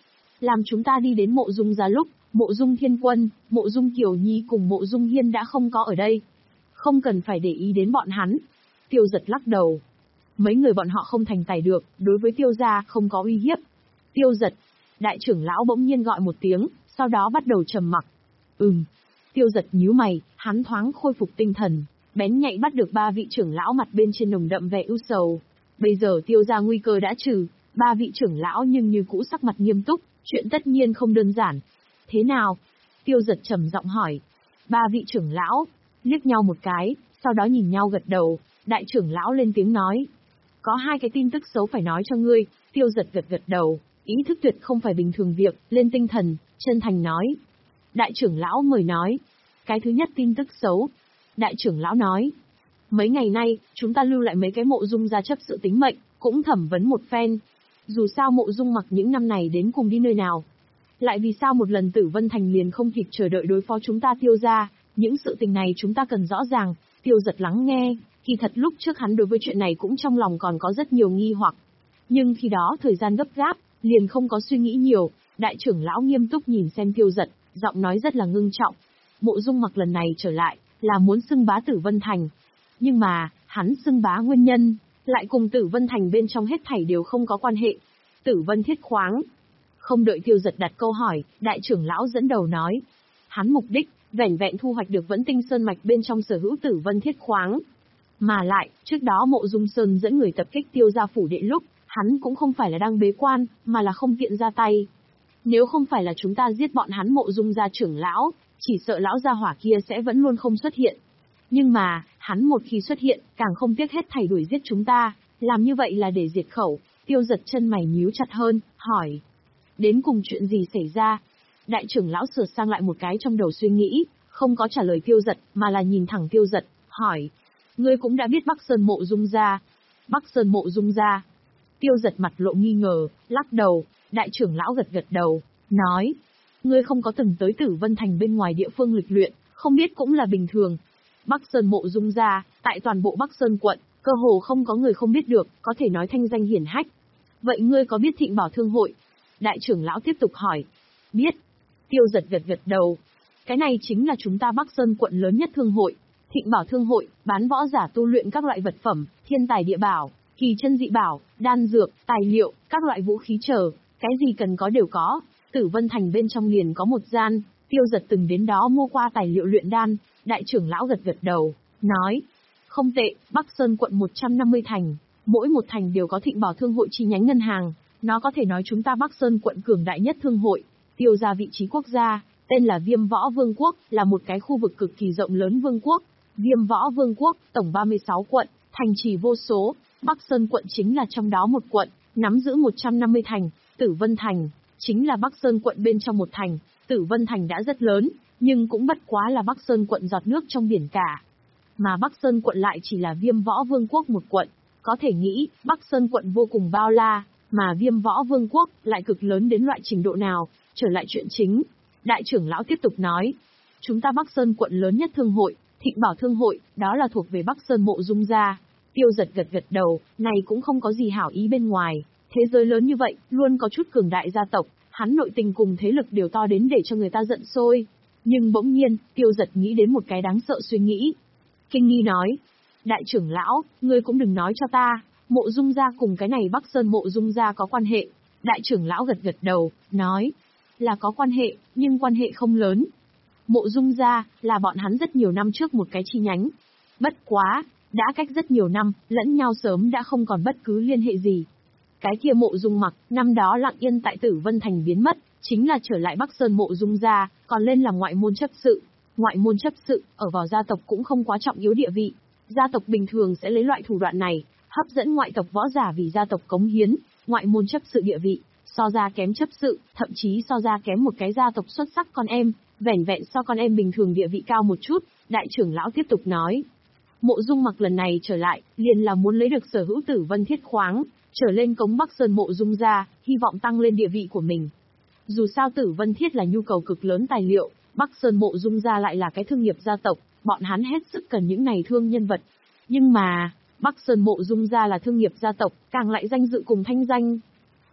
làm chúng ta đi đến mộ dung gia lúc, mộ dung thiên quân, mộ dung kiều nhi cùng mộ dung hiên đã không có ở đây. Không cần phải để ý đến bọn hắn. Tiêu giật lắc đầu. Mấy người bọn họ không thành tài được, đối với tiêu gia không có uy hiếp. Tiêu giật. Đại trưởng lão bỗng nhiên gọi một tiếng, sau đó bắt đầu trầm mặc. Ừm. Tiêu giật nhíu mày, hắn thoáng khôi phục tinh thần, bén nhạy bắt được ba vị trưởng lão mặt bên trên nồng đậm vẻ ưu sầu. Bây giờ tiêu gia nguy cơ đã trừ, ba vị trưởng lão nhưng như cũ sắc mặt nghiêm túc, chuyện tất nhiên không đơn giản. Thế nào? Tiêu giật trầm giọng hỏi. Ba vị trưởng lão liếc nhau một cái, sau đó nhìn nhau gật đầu. Đại trưởng lão lên tiếng nói. Có hai cái tin tức xấu phải nói cho ngươi. Tiêu giật gật gật đầu, ý thức tuyệt không phải bình thường việc, lên tinh thần, chân thành nói. Đại trưởng lão mời nói. Cái thứ nhất tin tức xấu. Đại trưởng lão nói. Mấy ngày nay, chúng ta lưu lại mấy cái mộ dung gia chấp sự tính mệnh, cũng thẩm vấn một phen. Dù sao mộ dung mặc những năm này đến cùng đi nơi nào. Lại vì sao một lần Tử Vân Thành liền không kịp chờ đợi đối phó chúng ta tiêu ra, những sự tình này chúng ta cần rõ ràng. Tiêu giật lắng nghe, kỳ thật lúc trước hắn đối với chuyện này cũng trong lòng còn có rất nhiều nghi hoặc. Nhưng khi đó thời gian gấp gáp, liền không có suy nghĩ nhiều. Đại trưởng lão nghiêm túc nhìn xem tiêu giật, giọng nói rất là ngưng trọng. Mộ dung mặc lần này trở lại, là muốn xưng bá Tử Vân Thành. Nhưng mà, hắn xưng bá nguyên nhân, lại cùng Tử Vân Thành bên trong hết thảy đều không có quan hệ. Tử Vân thiết khoáng. Không đợi tiêu giật đặt câu hỏi, đại trưởng lão dẫn đầu nói. Hắn mục đích, vẻn vẹn thu hoạch được Vẫn Tinh Sơn Mạch bên trong sở hữu Tử Vân thiết khoáng. Mà lại, trước đó Mộ Dung Sơn dẫn người tập kích tiêu gia phủ đệ lúc, hắn cũng không phải là đang bế quan, mà là không tiện ra tay. Nếu không phải là chúng ta giết bọn hắn Mộ Dung gia trưởng lão, chỉ sợ lão gia hỏa kia sẽ vẫn luôn không xuất hiện. Nhưng mà, hắn một khi xuất hiện, càng không tiếc hết thảy đuổi giết chúng ta, làm như vậy là để diệt khẩu. Tiêu giật chân mày nhíu chặt hơn, hỏi. Đến cùng chuyện gì xảy ra? Đại trưởng lão sửa sang lại một cái trong đầu suy nghĩ, không có trả lời tiêu giật, mà là nhìn thẳng tiêu giật, hỏi. Ngươi cũng đã biết Bắc Sơn Mộ Dung gia. Bắc Sơn Mộ Dung gia. Tiêu giật mặt lộ nghi ngờ, lắc đầu. Đại trưởng lão gật gật đầu, nói. Ngươi không có từng tới Tử Vân Thành bên ngoài địa phương lịch luyện, không biết cũng là bình thường. Bắc Sơn Mộ Dung gia, tại toàn bộ Bắc Sơn quận, cơ hồ không có người không biết được, có thể nói thanh danh hiển hách. Vậy ngươi có biết Thịnh Bảo Thương hội? Đại trưởng lão tiếp tục hỏi. Biết. Tiêu giật gật gật đầu. Cái này chính là chúng ta Bắc Sơn quận lớn nhất thương hội. Thịnh Bảo Thương hội, bán võ giả tu luyện các loại vật phẩm, thiên tài địa bảo, kỳ chân dị bảo, đan dược, tài liệu, các loại vũ khí trở, cái gì cần có đều có. Tử Vân Thành bên trong liền có một gian, tiêu giật từng đến đó mua qua tài liệu luyện đan. Đại trưởng lão gật gật đầu, nói. Không tệ, Bắc Sơn quận một trăm năm mươi thành, mỗi một thành đều có Thịnh Bảo Thương hội chi nhánh ngân hàng. Nó có thể nói chúng ta Bắc Sơn quận cường đại nhất thương hội. Tiêu ra vị trí quốc gia, tên là Viêm Võ Vương quốc, là một cái khu vực cực kỳ rộng lớn vương quốc. Viêm Võ Vương quốc, tổng ba mươi sáu quận, thành trì vô số. Bắc Sơn quận chính là trong đó một quận, nắm giữ một trăm năm mươi thành. Tử Vân Thành, chính là Bắc Sơn quận bên trong một thành. Tử Vân Thành đã rất lớn, nhưng cũng bất quá là Bắc Sơn quận giọt nước trong biển cả. Mà Bắc Sơn quận lại chỉ là Viêm Võ Vương quốc một quận. Có thể nghĩ, Bắc Sơn quận vô cùng bao la, mà Viêm Võ Vương quốc lại cực lớn đến loại trình độ nào. Trở lại chuyện chính, đại trưởng lão tiếp tục nói. Chúng ta Bắc Sơn quận lớn nhất thương hội, Thịnh Bảo Thương hội, đó là thuộc về Bắc Sơn Mộ Dung gia. Tiêu giật gật gật đầu, này cũng không có gì hảo ý bên ngoài. Thế giới lớn như vậy, luôn có chút cường đại gia tộc, hắn nội tình cùng thế lực đều to đến để cho người ta giận sôi. Nhưng bỗng nhiên, tiêu giật nghĩ đến một cái đáng sợ suy nghĩ. Kinh nghi nói. Đại trưởng lão, ngươi cũng đừng nói cho ta, Mộ Dung gia cùng cái này Bắc Sơn Mộ Dung gia có quan hệ. Đại trưởng lão gật gật đầu, nói. Là có quan hệ, nhưng quan hệ không lớn. Mộ Dung gia, là bọn hắn rất nhiều năm trước một cái chi nhánh. Bất quá, đã cách rất nhiều năm, lẫn nhau sớm đã không còn bất cứ liên hệ gì. Cái kia Mộ Dung Mặc, năm đó lặng yên tại Tử Vân Thành biến mất, chính là trở lại Bắc Sơn Mộ Dung gia, còn lên làm ngoại môn chấp sự. Ngoại môn chấp sự, ở vào gia tộc cũng không quá trọng yếu địa vị. Gia tộc bình thường sẽ lấy loại thủ đoạn này, hấp dẫn ngoại tộc võ giả vì gia tộc cống hiến. Ngoại môn chấp sự địa vị, so ra kém chấp sự, thậm chí so ra kém một cái gia tộc xuất sắc con em, vẻn vẹn so con em bình thường địa vị cao một chút. Đại trưởng lão tiếp tục nói. Mộ Dung Mặc lần này trở lại, liền là muốn lấy được sở hữu Tử Vân thiết khoáng, trở lên cống Bắc Sơn Mộ Dung gia, hy vọng tăng lên địa vị của mình. Dù sao Tử Vân thiết là nhu cầu cực lớn tài liệu, Bắc Sơn Mộ Dung gia lại là cái thương nghiệp gia tộc, bọn hắn hết sức cần những này thương nhân vật. Nhưng mà, Bắc Sơn Mộ Dung gia là thương nghiệp gia tộc, càng lại danh dự cùng thanh danh.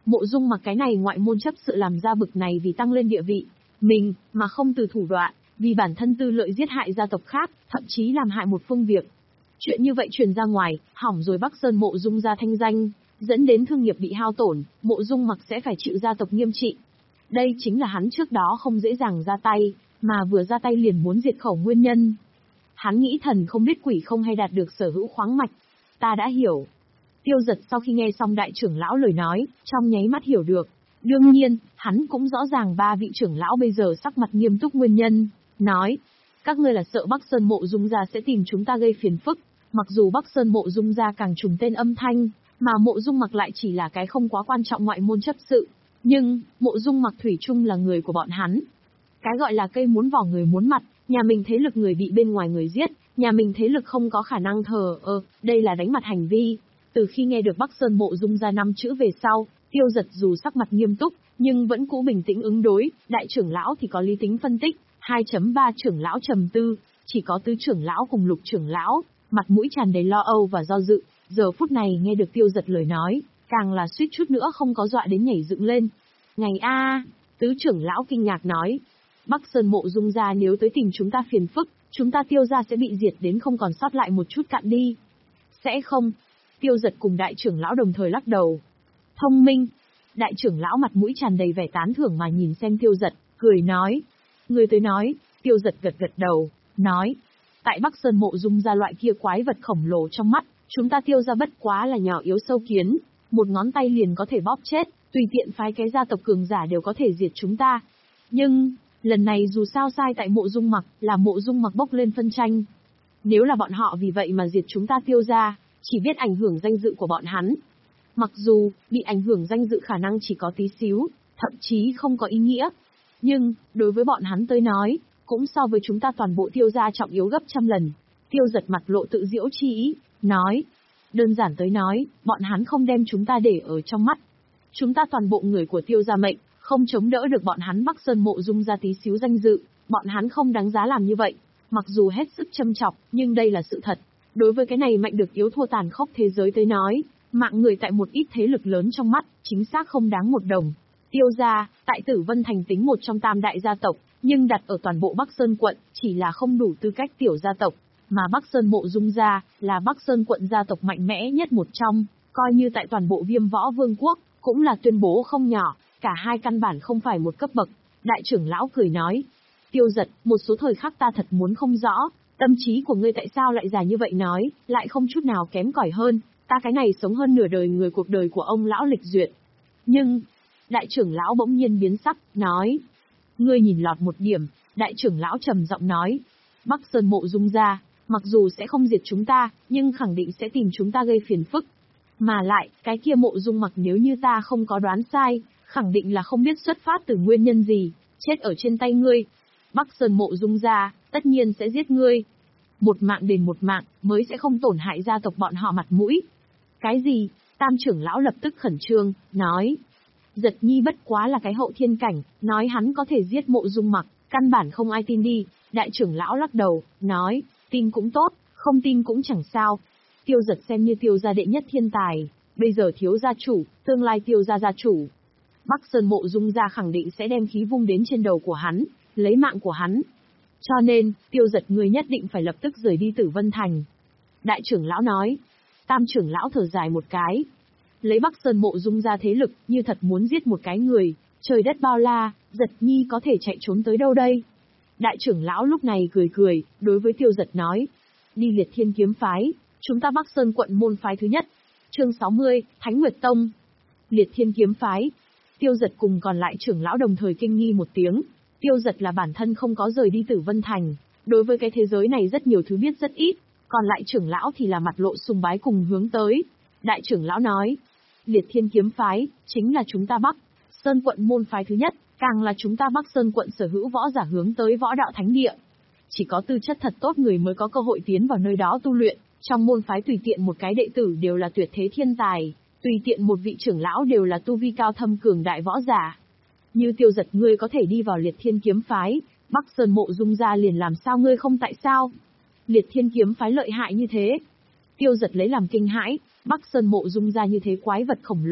Mộ Dung Mặc cái này ngoại môn chấp sự làm ra bực này vì tăng lên địa vị mình, mà không từ thủ đoạn, vì bản thân tư lợi giết hại gia tộc khác, thậm chí làm hại một phương việc. Chuyện như vậy truyền ra ngoài, hỏng rồi Bắc Sơn Mộ Dung gia thanh danh, dẫn đến thương nghiệp bị hao tổn, Mộ Dung Mặc sẽ phải chịu gia tộc nghiêm trị. Đây chính là hắn trước đó không dễ dàng ra tay, mà vừa ra tay liền muốn diệt khẩu nguyên nhân. Hắn nghĩ thần không biết quỷ không hay đạt được sở hữu khoáng mạch. Ta đã hiểu. Tiêu Giật sau khi nghe xong đại trưởng lão lời nói, trong nháy mắt hiểu được. Đương nhiên, hắn cũng rõ ràng ba vị trưởng lão bây giờ sắc mặt nghiêm túc nguyên nhân. Nói, các ngươi là sợ Bắc Sơn Mộ Dung gia sẽ tìm chúng ta gây phiền phức. Mặc dù Bắc Sơn Mộ Dung gia càng trùng tên âm thanh, mà Mộ Dung Mặc lại chỉ là cái không quá quan trọng ngoại môn chấp sự. Nhưng, Mộ Dung Mặc thủy chung là người của bọn hắn. Cái gọi là cây muốn vỏ người muốn mặt, nhà mình thế lực người bị bên ngoài người giết, nhà mình thế lực không có khả năng thờ ơ, đây là đánh mặt hành vi. Từ khi nghe được Bắc Sơn Mộ Dung ra năm chữ về sau, Tiêu Giật dù sắc mặt nghiêm túc, nhưng vẫn cũ bình tĩnh ứng đối, đại trưởng lão thì có lý tính phân tích, hai chấm ba trưởng lão trầm tư, chỉ có tứ trưởng lão cùng lục trưởng lão, mặt mũi tràn đầy lo âu và do dự, giờ phút này nghe được Tiêu Giật lời nói, càng là suýt chút nữa không có dọa đến nhảy dựng lên. Ngày a, tứ trưởng lão kinh ngạc nói, Bắc Sơn Mộ Dung gia nếu tới tìm chúng ta phiền phức, chúng ta Tiêu gia sẽ bị diệt đến không còn sót lại một chút cạn đi. Sẽ không. Tiêu Giật cùng đại trưởng lão đồng thời lắc đầu. Thông minh. Đại trưởng lão mặt mũi tràn đầy vẻ tán thưởng mà nhìn xem Tiêu Giật, cười nói. Người tới nói. Tiêu Giật gật gật đầu, nói. Tại Bắc Sơn Mộ Dung gia loại kia quái vật khổng lồ trong mắt, chúng ta Tiêu gia bất quá là nhỏ yếu sâu kiến, một ngón tay liền có thể bóp chết, tùy tiện phái cái gia tộc cường giả đều có thể diệt chúng ta. Nhưng, lần này dù sao sai tại Mộ Dung Mặc, là Mộ Dung Mặc bốc lên phân tranh. Nếu là bọn họ vì vậy mà diệt chúng ta Tiêu gia, chỉ biết ảnh hưởng danh dự của bọn hắn. Mặc dù, bị ảnh hưởng danh dự khả năng chỉ có tí xíu, thậm chí không có ý nghĩa. Nhưng, đối với bọn hắn tới nói, cũng so với chúng ta toàn bộ Tiêu gia trọng yếu gấp trăm lần. Tiêu Giật mặt lộ tự diễu chi ý, nói. Đơn giản tới nói, bọn hắn không đem chúng ta để ở trong mắt. Chúng ta toàn bộ người của Tiêu gia mệnh, không chống đỡ được bọn hắn Bắc Sơn Mộ Dung ra tí xíu danh dự, bọn hắn không đáng giá làm như vậy. Mặc dù hết sức châm chọc, nhưng đây là sự thật. Đối với cái này mạnh được yếu thua tàn khốc thế giới tới nói, mạng người tại một ít thế lực lớn trong mắt, chính xác không đáng một đồng. Tiêu gia, tại Tử Vân Thành tính một trong tam đại gia tộc, nhưng đặt ở toàn bộ Bắc Sơn quận, chỉ là không đủ tư cách tiểu gia tộc, mà Bắc Sơn Mộ Dung gia, là Bắc Sơn quận gia tộc mạnh mẽ nhất một trong, coi như tại toàn bộ Viêm Võ Vương quốc, cũng là tuyên bố không nhỏ, cả hai căn bản không phải một cấp bậc. Đại trưởng lão cười nói, Tiêu Giật, một số thời khắc ta thật muốn không rõ, tâm trí của ngươi tại sao lại già như vậy nói, lại không chút nào kém cỏi hơn, ta cái này sống hơn nửa đời người cuộc đời của ông lão Lịch Duyệt. Nhưng, đại trưởng lão bỗng nhiên biến sắc, nói, ngươi nhìn lọt một điểm, đại trưởng lão trầm giọng nói, Bắc Sơn Mộ Dung gia, mặc dù sẽ không diệt chúng ta, nhưng khẳng định sẽ tìm chúng ta gây phiền phức. Mà lại, cái kia Mộ Dung Mặc nếu như ta không có đoán sai, khẳng định là không biết xuất phát từ nguyên nhân gì, chết ở trên tay ngươi. Bắc Sơn Mộ Dung gia, tất nhiên sẽ giết ngươi. Một mạng đền một mạng, mới sẽ không tổn hại gia tộc bọn họ mặt mũi. Cái gì? Tam trưởng lão lập tức khẩn trương, nói. Giật Nhi bất quá là cái hậu thiên cảnh, nói hắn có thể giết Mộ Dung Mặc, căn bản không ai tin đi. Đại trưởng lão lắc đầu, nói, tin cũng tốt, không tin cũng chẳng sao. Tiêu Giật xem như Tiêu gia đệ nhất thiên tài, bây giờ thiếu gia chủ, tương lai Tiêu gia gia chủ. Bắc Sơn Mộ Dung gia khẳng định sẽ đem khí vung đến trên đầu của hắn, lấy mạng của hắn. Cho nên, Tiêu Giật người nhất định phải lập tức rời đi Tử Vân Thành. Đại trưởng lão nói. Tam trưởng lão thở dài một cái. Lấy Bắc Sơn Mộ Dung gia thế lực, như thật muốn giết một cái người, trời đất bao la, Giật Nhi có thể chạy trốn tới đâu đây? Đại trưởng lão lúc này cười cười, đối với Tiêu Giật nói. Đi Liệt Thiên kiếm phái, chúng ta Bắc Sơn quận môn phái thứ nhất. Chương sáu mươi, Thánh Nguyệt Tông. Liệt Thiên kiếm phái. Tiêu Giật cùng còn lại trưởng lão đồng thời kinh nghi một tiếng. Tiêu Giật là bản thân không có rời đi Tử Vân Thành, đối với cái thế giới này rất nhiều thứ biết rất ít, còn lại trưởng lão thì là mặt lộ sùng bái cùng hướng tới. Đại trưởng lão nói, Liệt Thiên kiếm phái, chính là chúng ta Bắc Sơn quận môn phái thứ nhất, càng là chúng ta Bắc Sơn quận sở hữu võ giả hướng tới võ đạo thánh địa. Chỉ có tư chất thật tốt người mới có cơ hội tiến vào nơi đó tu luyện, trong môn phái tùy tiện một cái đệ tử đều là tuyệt thế thiên tài, tùy tiện một vị trưởng lão đều là tu vi cao thâm cường đại võ giả. Như Tiêu Giật ngươi có thể đi vào Liệt Thiên kiếm phái, Bắc Sơn Mộ Dung gia liền làm sao ngươi không tại sao? Liệt Thiên kiếm phái lợi hại như thế. Tiêu Giật lấy làm kinh hãi, Bắc Sơn Mộ Dung gia như thế quái vật khổng lồ,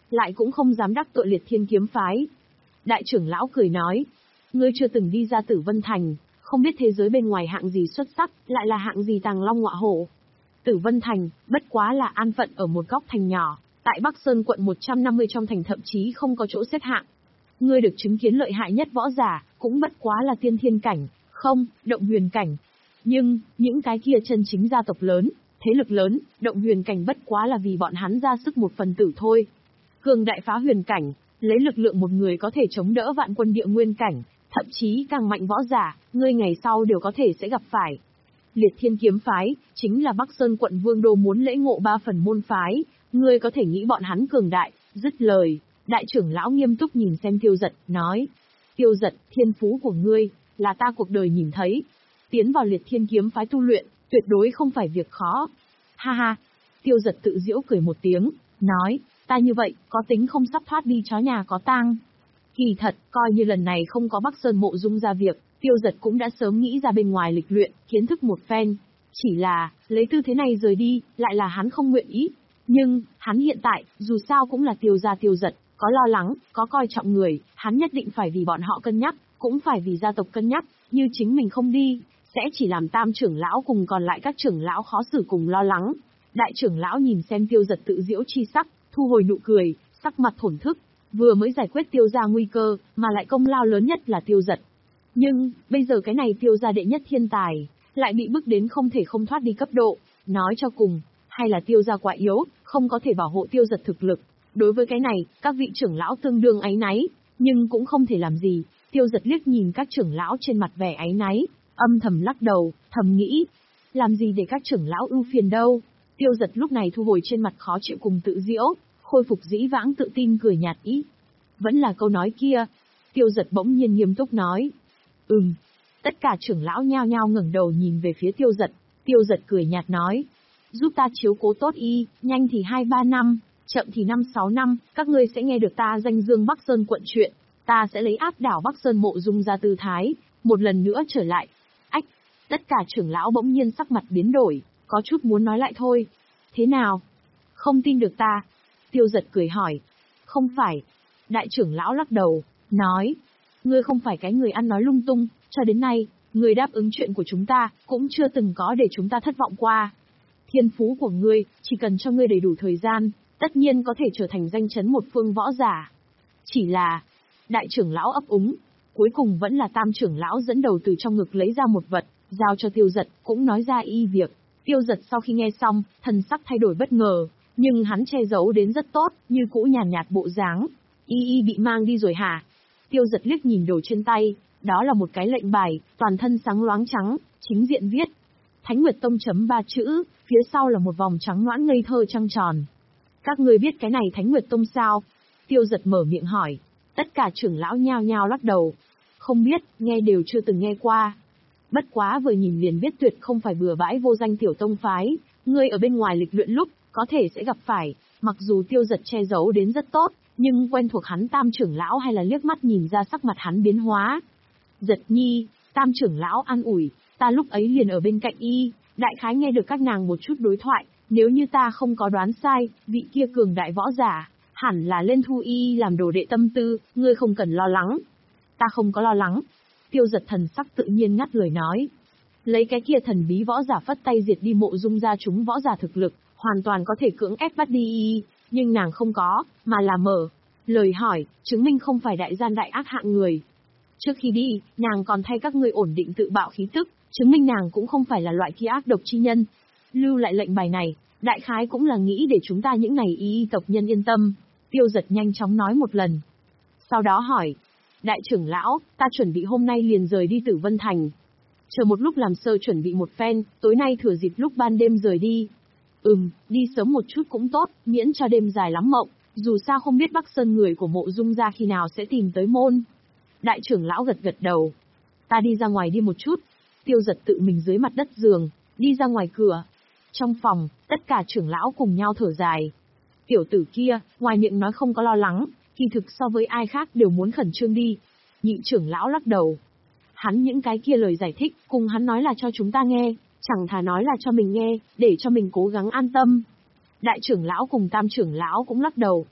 lại cũng không dám đắc tội Liệt Thiên kiếm phái. Đại trưởng lão cười nói, ngươi chưa từng đi ra Tử Vân Thành, không biết thế giới bên ngoài hạng gì xuất sắc, lại là hạng gì tàng long ngọa hổ. Tử Vân Thành, bất quá là an phận ở một góc thành nhỏ, tại Bắc Sơn quận một trăm năm mươi trong thành thậm chí không có chỗ xếp hạng. Ngươi được chứng kiến lợi hại nhất võ giả, cũng bất quá là tiên thiên cảnh, không, động huyền cảnh. Nhưng, những cái kia chân chính gia tộc lớn, thế lực lớn, động huyền cảnh bất quá là vì bọn hắn ra sức một phần tử thôi. Cường đại phá huyền cảnh, lấy lực lượng một người có thể chống đỡ vạn quân địa nguyên cảnh, thậm chí càng mạnh võ giả, ngươi ngày sau đều có thể sẽ gặp phải. Liệt Thiên kiếm phái, chính là Bắc Sơn quận vương đô muốn lễ ngộ ba phần môn phái, ngươi có thể nghĩ bọn hắn cường đại. Dứt lời, đại trưởng lão nghiêm túc nhìn xem Tiêu Dật, nói, Tiêu Dật, thiên phú của ngươi, là ta cuộc đời nhìn thấy. Tiến vào Liệt Thiên kiếm phái tu luyện, tuyệt đối không phải việc khó. Ha ha, Tiêu Dật tự giễu cười một tiếng, nói, ta như vậy, có tính không sắp thoát đi chó nhà có tang. Kỳ thật, coi như lần này không có Bắc Sơn Mộ Dung ra việc, Tiêu Dật cũng đã sớm nghĩ ra bên ngoài lịch luyện, kiến thức một phen. Chỉ là, lấy tư thế này rời đi, lại là hắn không nguyện ý. Nhưng, hắn hiện tại, dù sao cũng là Tiêu gia Tiêu Dật, có lo lắng, có coi trọng người, hắn nhất định phải vì bọn họ cân nhắc, cũng phải vì gia tộc cân nhắc, như chính mình không đi, sẽ chỉ làm Tam trưởng lão cùng còn lại các trưởng lão khó xử cùng lo lắng. Đại trưởng lão nhìn xem Tiêu Dật tự giễu chi sắc, thu hồi nụ cười, sắc mặt thổn thức, vừa mới giải quyết Tiêu gia nguy cơ, mà lại công lao lớn nhất là Tiêu Dật. Nhưng, bây giờ cái này Tiêu gia đệ nhất thiên tài, lại bị bức đến không thể không thoát đi cấp độ, nói cho cùng, hay là Tiêu gia quá yếu, không có thể bảo hộ Tiêu Dật thực lực. Đối với cái này, các vị trưởng lão tương đương áy náy, nhưng cũng không thể làm gì. Tiêu Dật liếc nhìn các trưởng lão trên mặt vẻ áy náy, âm thầm lắc đầu, thầm nghĩ, làm gì để các trưởng lão ưu phiền đâu. Tiêu Dật lúc này thu hồi trên mặt khó chịu cùng tự giễu, khôi phục dĩ vãng tự tin cười nhạt ý. Vẫn là câu nói kia. Tiêu Dật bỗng nhiên nghiêm túc nói, ừm. Tất cả trưởng lão nhao nhao ngẩng đầu nhìn về phía Tiêu Dật. Tiêu Dật cười nhạt nói, giúp ta chiếu cố tốt y, nhanh thì hai ba năm, chậm thì năm sáu năm, các ngươi sẽ nghe được ta danh dương Bắc Sơn quận chuyện. Ta sẽ lấy áp đảo Bắc Sơn Mộ Dung ra tư thái, một lần nữa trở lại. Ách, tất cả trưởng lão bỗng nhiên sắc mặt biến đổi, có chút muốn nói lại thôi. Thế nào? Không tin được ta? Tiêu Dật cười hỏi. Không phải. Đại trưởng lão lắc đầu, nói, ngươi không phải cái người ăn nói lung tung, cho đến nay, ngươi đáp ứng chuyện của chúng ta, cũng chưa từng có để chúng ta thất vọng qua. Thiên phú của ngươi, chỉ cần cho ngươi đầy đủ thời gian, tất nhiên có thể trở thành danh chấn một phương võ giả. Chỉ là, đại trưởng lão ấp úng, cuối cùng vẫn là Tam trưởng lão dẫn đầu từ trong ngực lấy ra một vật, giao cho Tiêu Dật, cũng nói ra y việc. Tiêu Dật sau khi nghe xong, thần sắc thay đổi bất ngờ, nhưng hắn che giấu đến rất tốt, như cũ nhàn nhạt bộ dáng. Y y bị mang đi rồi hả? Tiêu Dật liếc nhìn đồ trên tay, đó là một cái lệnh bài, toàn thân sáng loáng trắng, chính diện viết Thánh Nguyệt Tông chấm ba chữ, phía sau là một vòng trắng noãn ngây thơ trăng tròn. Các ngươi biết cái này Thánh Nguyệt Tông sao? Tiêu Dật mở miệng hỏi. Tất cả trưởng lão nhao nhao lắc đầu. Không biết, nghe đều chưa từng nghe qua. Bất quá vừa nhìn liền biết tuyệt không phải bừa bãi vô danh tiểu tông phái, ngươi ở bên ngoài lịch luyện lúc, có thể sẽ gặp phải. Mặc dù Tiêu Dật che giấu đến rất tốt, nhưng quen thuộc hắn Tam trưởng lão hay là liếc mắt nhìn ra sắc mặt hắn biến hóa. Giật nhi, Tam trưởng lão an ủi, ta lúc ấy liền ở bên cạnh y, đại khái nghe được các nàng một chút đối thoại, nếu như ta không có đoán sai, vị kia cường đại võ giả, hẳn là lên thu y làm đồ đệ tâm tư, ngươi không cần lo lắng. Ta không có lo lắng. Tiêu Dật thần sắc tự nhiên ngắt lời nói. Lấy cái kia thần bí võ giả phất tay diệt đi Mộ Dung ra chúng võ giả thực lực, hoàn toàn có thể cưỡng ép bắt đi y, nhưng nàng không có, mà là mở lời hỏi, chứng minh không phải đại gian đại ác hạng người. Trước khi đi, nàng còn thay các ngươi ổn định tự bạo khí tức, chứng minh nàng cũng không phải là loại kia ác độc chi nhân. Lưu lại lệnh bài này, đại khái cũng là nghĩ để chúng ta những này y tộc nhân yên tâm. Tiêu Dật nhanh chóng nói một lần. Sau đó hỏi, đại trưởng lão, ta chuẩn bị hôm nay liền rời đi Tử Vân Thành. Chờ một lúc làm sơ chuẩn bị một phen, tối nay thừa dịp lúc ban đêm rời đi. Ừm, đi sớm một chút cũng tốt, miễn cho đêm dài lắm mộng, dù sao không biết Bắc Sơn người của Mộ Dung gia khi nào sẽ tìm tới môn. Đại trưởng lão gật gật đầu. Ta đi ra ngoài đi một chút. Tiêu Dật tự mình dưới mặt đất giường, đi ra ngoài cửa. Trong phòng, tất cả trưởng lão cùng nhau thở dài. Tiểu tử kia, ngoài miệng nói không có lo lắng, kỳ thực so với ai khác đều muốn khẩn trương đi. Nhị trưởng lão lắc đầu. Hắn những cái kia lời giải thích, cùng hắn nói là cho chúng ta nghe, chẳng thà nói là cho mình nghe, để cho mình cố gắng an tâm. Đại trưởng lão cùng Tam trưởng lão cũng lắc đầu.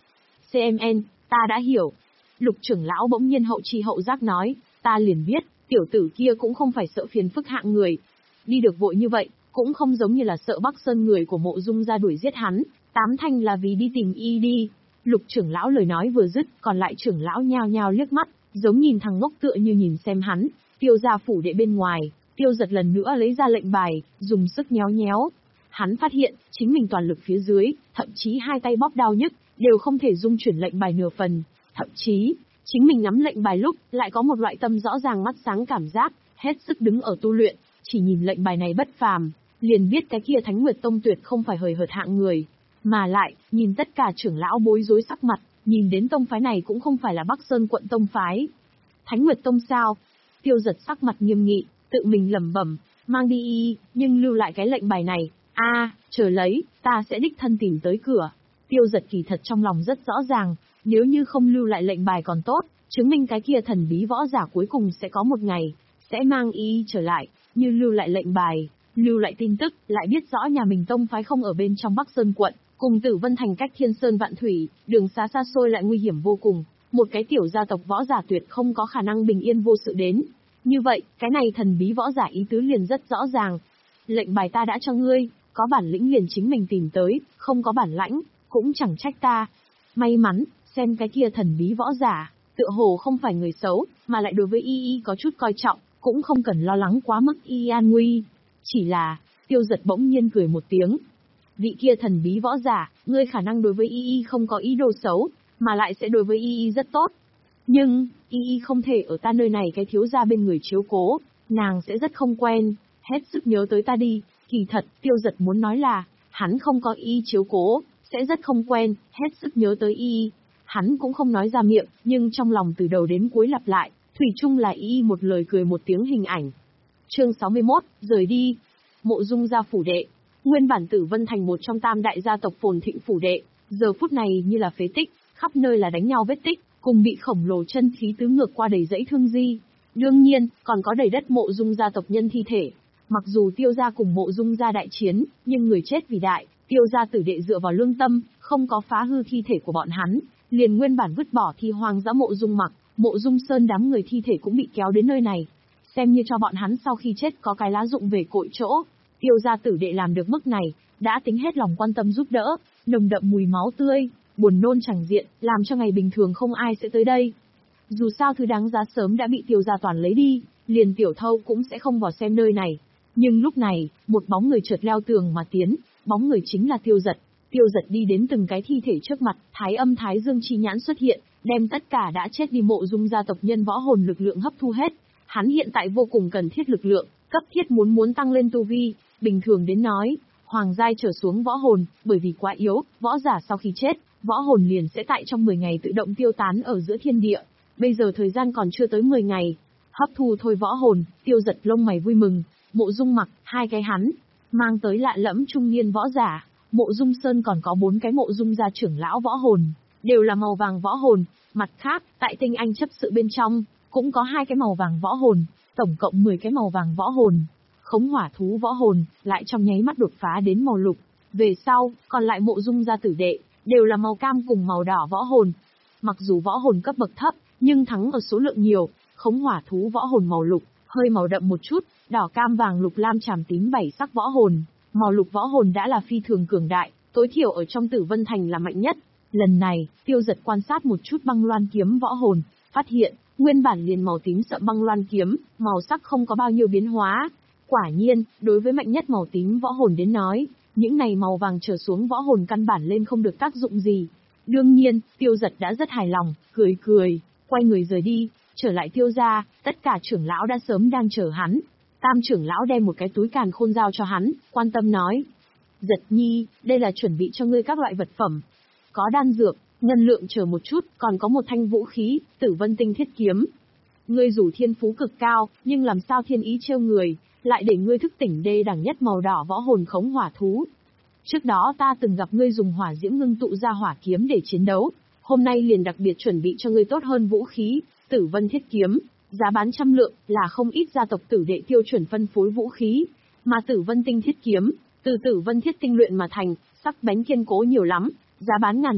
xê em en, ta đã hiểu. Lục trưởng lão bỗng nhiên hậu chi hậu giác nói, ta liền biết, tiểu tử kia cũng không phải sợ phiền phức hạng người. Đi được vội như vậy, cũng không giống như là sợ Bắc Sơn người của Mộ Dung ra đuổi giết hắn, tám thành là vì đi tìm y đi. Lục trưởng lão lời nói vừa dứt, còn lại trưởng lão nhao nhao liếc mắt, giống nhìn thằng ngốc tựa như nhìn xem hắn. Tiêu gia phủ đệ bên ngoài, Tiêu Giật lần nữa lấy ra lệnh bài, dùng sức nhéo nhéo. Hắn phát hiện, chính mình toàn lực phía dưới, thậm chí hai tay bóp đau nhức, đều không thể dung chuyển lệnh bài nửa phần. Thậm chí, chính mình nắm lệnh bài lúc, lại có một loại tâm rõ ràng mắt sáng cảm giác, hết sức đứng ở tu luyện, chỉ nhìn lệnh bài này bất phàm, liền biết cái kia Thánh Nguyệt Tông tuyệt không phải hời hợt hạng người. Mà lại, nhìn tất cả trưởng lão bối rối sắc mặt, nhìn đến tông phái này cũng không phải là Bắc Sơn quận tông phái. Thánh Nguyệt Tông sao? Tiêu Giật sắc mặt nghiêm nghị, tự mình lẩm bẩm, mang đi y, nhưng lưu lại cái lệnh bài này. A, à, chờ lấy, ta sẽ đích thân tìm tới cửa. Tiêu Giật kỳ thật trong lòng rất rõ ràng, nếu như không lưu lại lệnh bài còn tốt, chứng minh cái kia thần bí võ giả cuối cùng sẽ có một ngày, sẽ mang y trở lại, như lưu lại lệnh bài, lưu lại tin tức, lại biết rõ nhà mình tông phái không ở bên trong Bắc Sơn quận, cùng Tử Vân Thành cách thiên sơn vạn thủy, đường xá xa xôi lại nguy hiểm vô cùng, một cái tiểu gia tộc võ giả tuyệt không có khả năng bình yên vô sự đến. Như vậy, cái này thần bí võ giả ý tứ liền rất rõ ràng. Lệnh bài ta đã cho ngươi, có bản lĩnh liền chính mình tìm tới, không có bản lãnh, cũng chẳng trách ta. May mắn, xem cái kia thần bí võ giả, tựa hồ không phải người xấu, mà lại đối với y y có chút coi trọng, cũng không cần lo lắng quá mức y an nguy. Chỉ là, Tiêu Giật bỗng nhiên cười một tiếng. Vị kia thần bí võ giả, ngươi khả năng đối với y y không có ý đồ xấu, mà lại sẽ đối với y y rất tốt. Nhưng, y y không thể ở ta nơi này cái thiếu gia bên người chiếu cố, nàng sẽ rất không quen, hết sức nhớ tới ta đi. Kỳ thật, Tiêu Giật muốn nói là, hắn không có y chiếu cố, sẽ rất không quen, hết sức nhớ tới y. Hắn cũng không nói ra miệng, nhưng trong lòng từ đầu đến cuối lặp lại, thủy chung là y một lời cười một tiếng hình ảnh. Chương sáu mươi mốt, rời đi. Mộ Dung gia phủ đệ. Nguyên bản Tử Vân Thành một trong tam đại gia tộc phồn thịnh phủ đệ, giờ phút này như là phế tích, khắp nơi là đánh nhau vết tích, cùng bị khổng lồ chân khí tứ ngược qua đầy dãy thương di. Đương nhiên, còn có đầy đất Mộ Dung gia tộc nhân thi thể. Mặc dù Tiêu gia cùng Mộ Dung gia đại chiến, nhưng người chết vì đại, Tiêu gia tử đệ dựa vào lương tâm, không có phá hư thi thể của bọn hắn, liền nguyên bản vứt bỏ thi hoang dã Mộ Dung Mặc, Mộ Dung Sơn đám người thi thể cũng bị kéo đến nơi này, xem như cho bọn hắn sau khi chết có cái lá dụng về cội chỗ. Tiêu gia tử đệ làm được mức này, đã tính hết lòng quan tâm giúp đỡ, nồng đậm mùi máu tươi, buồn nôn chẳng diện, làm cho ngày bình thường không ai sẽ tới đây. Dù sao thứ đáng giá sớm đã bị Tiêu gia toàn lấy đi, liền tiểu thâu cũng sẽ không vào xem nơi này. Nhưng lúc này, một bóng người chợt leo tường mà tiến, bóng người chính là Tiêu Giật. Tiêu Giật đi đến từng cái thi thể trước mặt, thái âm thái dương chi nhãn xuất hiện, đem tất cả đã chết đi Mộ Dung gia tộc nhân võ hồn lực lượng hấp thu hết. Hắn hiện tại vô cùng cần thiết lực lượng, cấp thiết muốn muốn tăng lên tu vi. Bình thường đến nói, hoàng giai trở xuống võ hồn, bởi vì quá yếu, võ giả sau khi chết, võ hồn liền sẽ tại trong mười ngày tự động tiêu tán ở giữa thiên địa. Bây giờ thời gian còn chưa tới mười ngày. Hấp thu thôi võ hồn, Tiêu Giật lông mày vui mừng. Mộ Dung Mặc, hai cái hắn, mang tới lạ lẫm trung niên võ giả. Mộ Dung Sơn còn có bốn cái Mộ Dung gia trưởng lão võ hồn, đều là màu vàng võ hồn. Mặt khác, tại tinh anh chấp sự bên trong, cũng có hai cái màu vàng võ hồn, tổng cộng mười cái màu vàng võ hồn. Khống hỏa thú võ hồn, lại trong nháy mắt đột phá đến màu lục. Về sau, còn lại Mộ Dung gia tử đệ, đều là màu cam cùng màu đỏ võ hồn. Mặc dù võ hồn cấp bậc thấp, nhưng thắng ở số lượng nhiều. Khống hỏa thú võ hồn màu lục, hơi màu đậm một chút, đỏ cam vàng lục lam tràm tím bảy sắc võ hồn. Màu lục võ hồn đã là phi thường cường đại, tối thiểu ở trong Tử Vân Thành là mạnh nhất. Lần này, Tiêu Giật quan sát một chút băng loan kiếm võ hồn, phát hiện, nguyên bản liền màu tím sậm băng loan kiếm, màu sắc không có bao nhiêu biến hóa. Quả nhiên, đối với mạnh nhất màu tím võ hồn đến nói, những này màu vàng trở xuống võ hồn căn bản lên không được tác dụng gì. Đương nhiên, Tiêu Giật đã rất hài lòng, cười cười, quay người rời đi, trở lại Tiêu gia, tất cả trưởng lão đã sớm đang chờ hắn. Tam trưởng lão đem một cái túi càn khôn giao cho hắn, quan tâm nói. Giật nhi, đây là chuẩn bị cho ngươi các loại vật phẩm. Có đan dược, ngân lượng chờ một chút, còn có một thanh vũ khí, Tử Vân Tinh Thiết Kiếm. Ngươi dù thiên phú cực cao, nhưng làm sao thiên ý trêu người, lại để ngươi thức tỉnh đê đẳng nhất màu đỏ võ hồn khống hỏa thú. Trước đó ta từng gặp ngươi dùng hỏa diễm ngưng tụ ra hỏa kiếm để chiến đấu, hôm nay liền đặc biệt chuẩn bị cho ngươi tốt hơn vũ khí, Tử Vân Thiết Kiếm. Giá bán trăm lượng, là không ít gia tộc tử đệ tiêu chuẩn phân phối vũ khí, mà Tử Vân Tinh Thiết Kiếm, từ Tử Vân Thiết tinh luyện mà thành, sắc bén kiên cố nhiều lắm, giá bán ngàn lượng,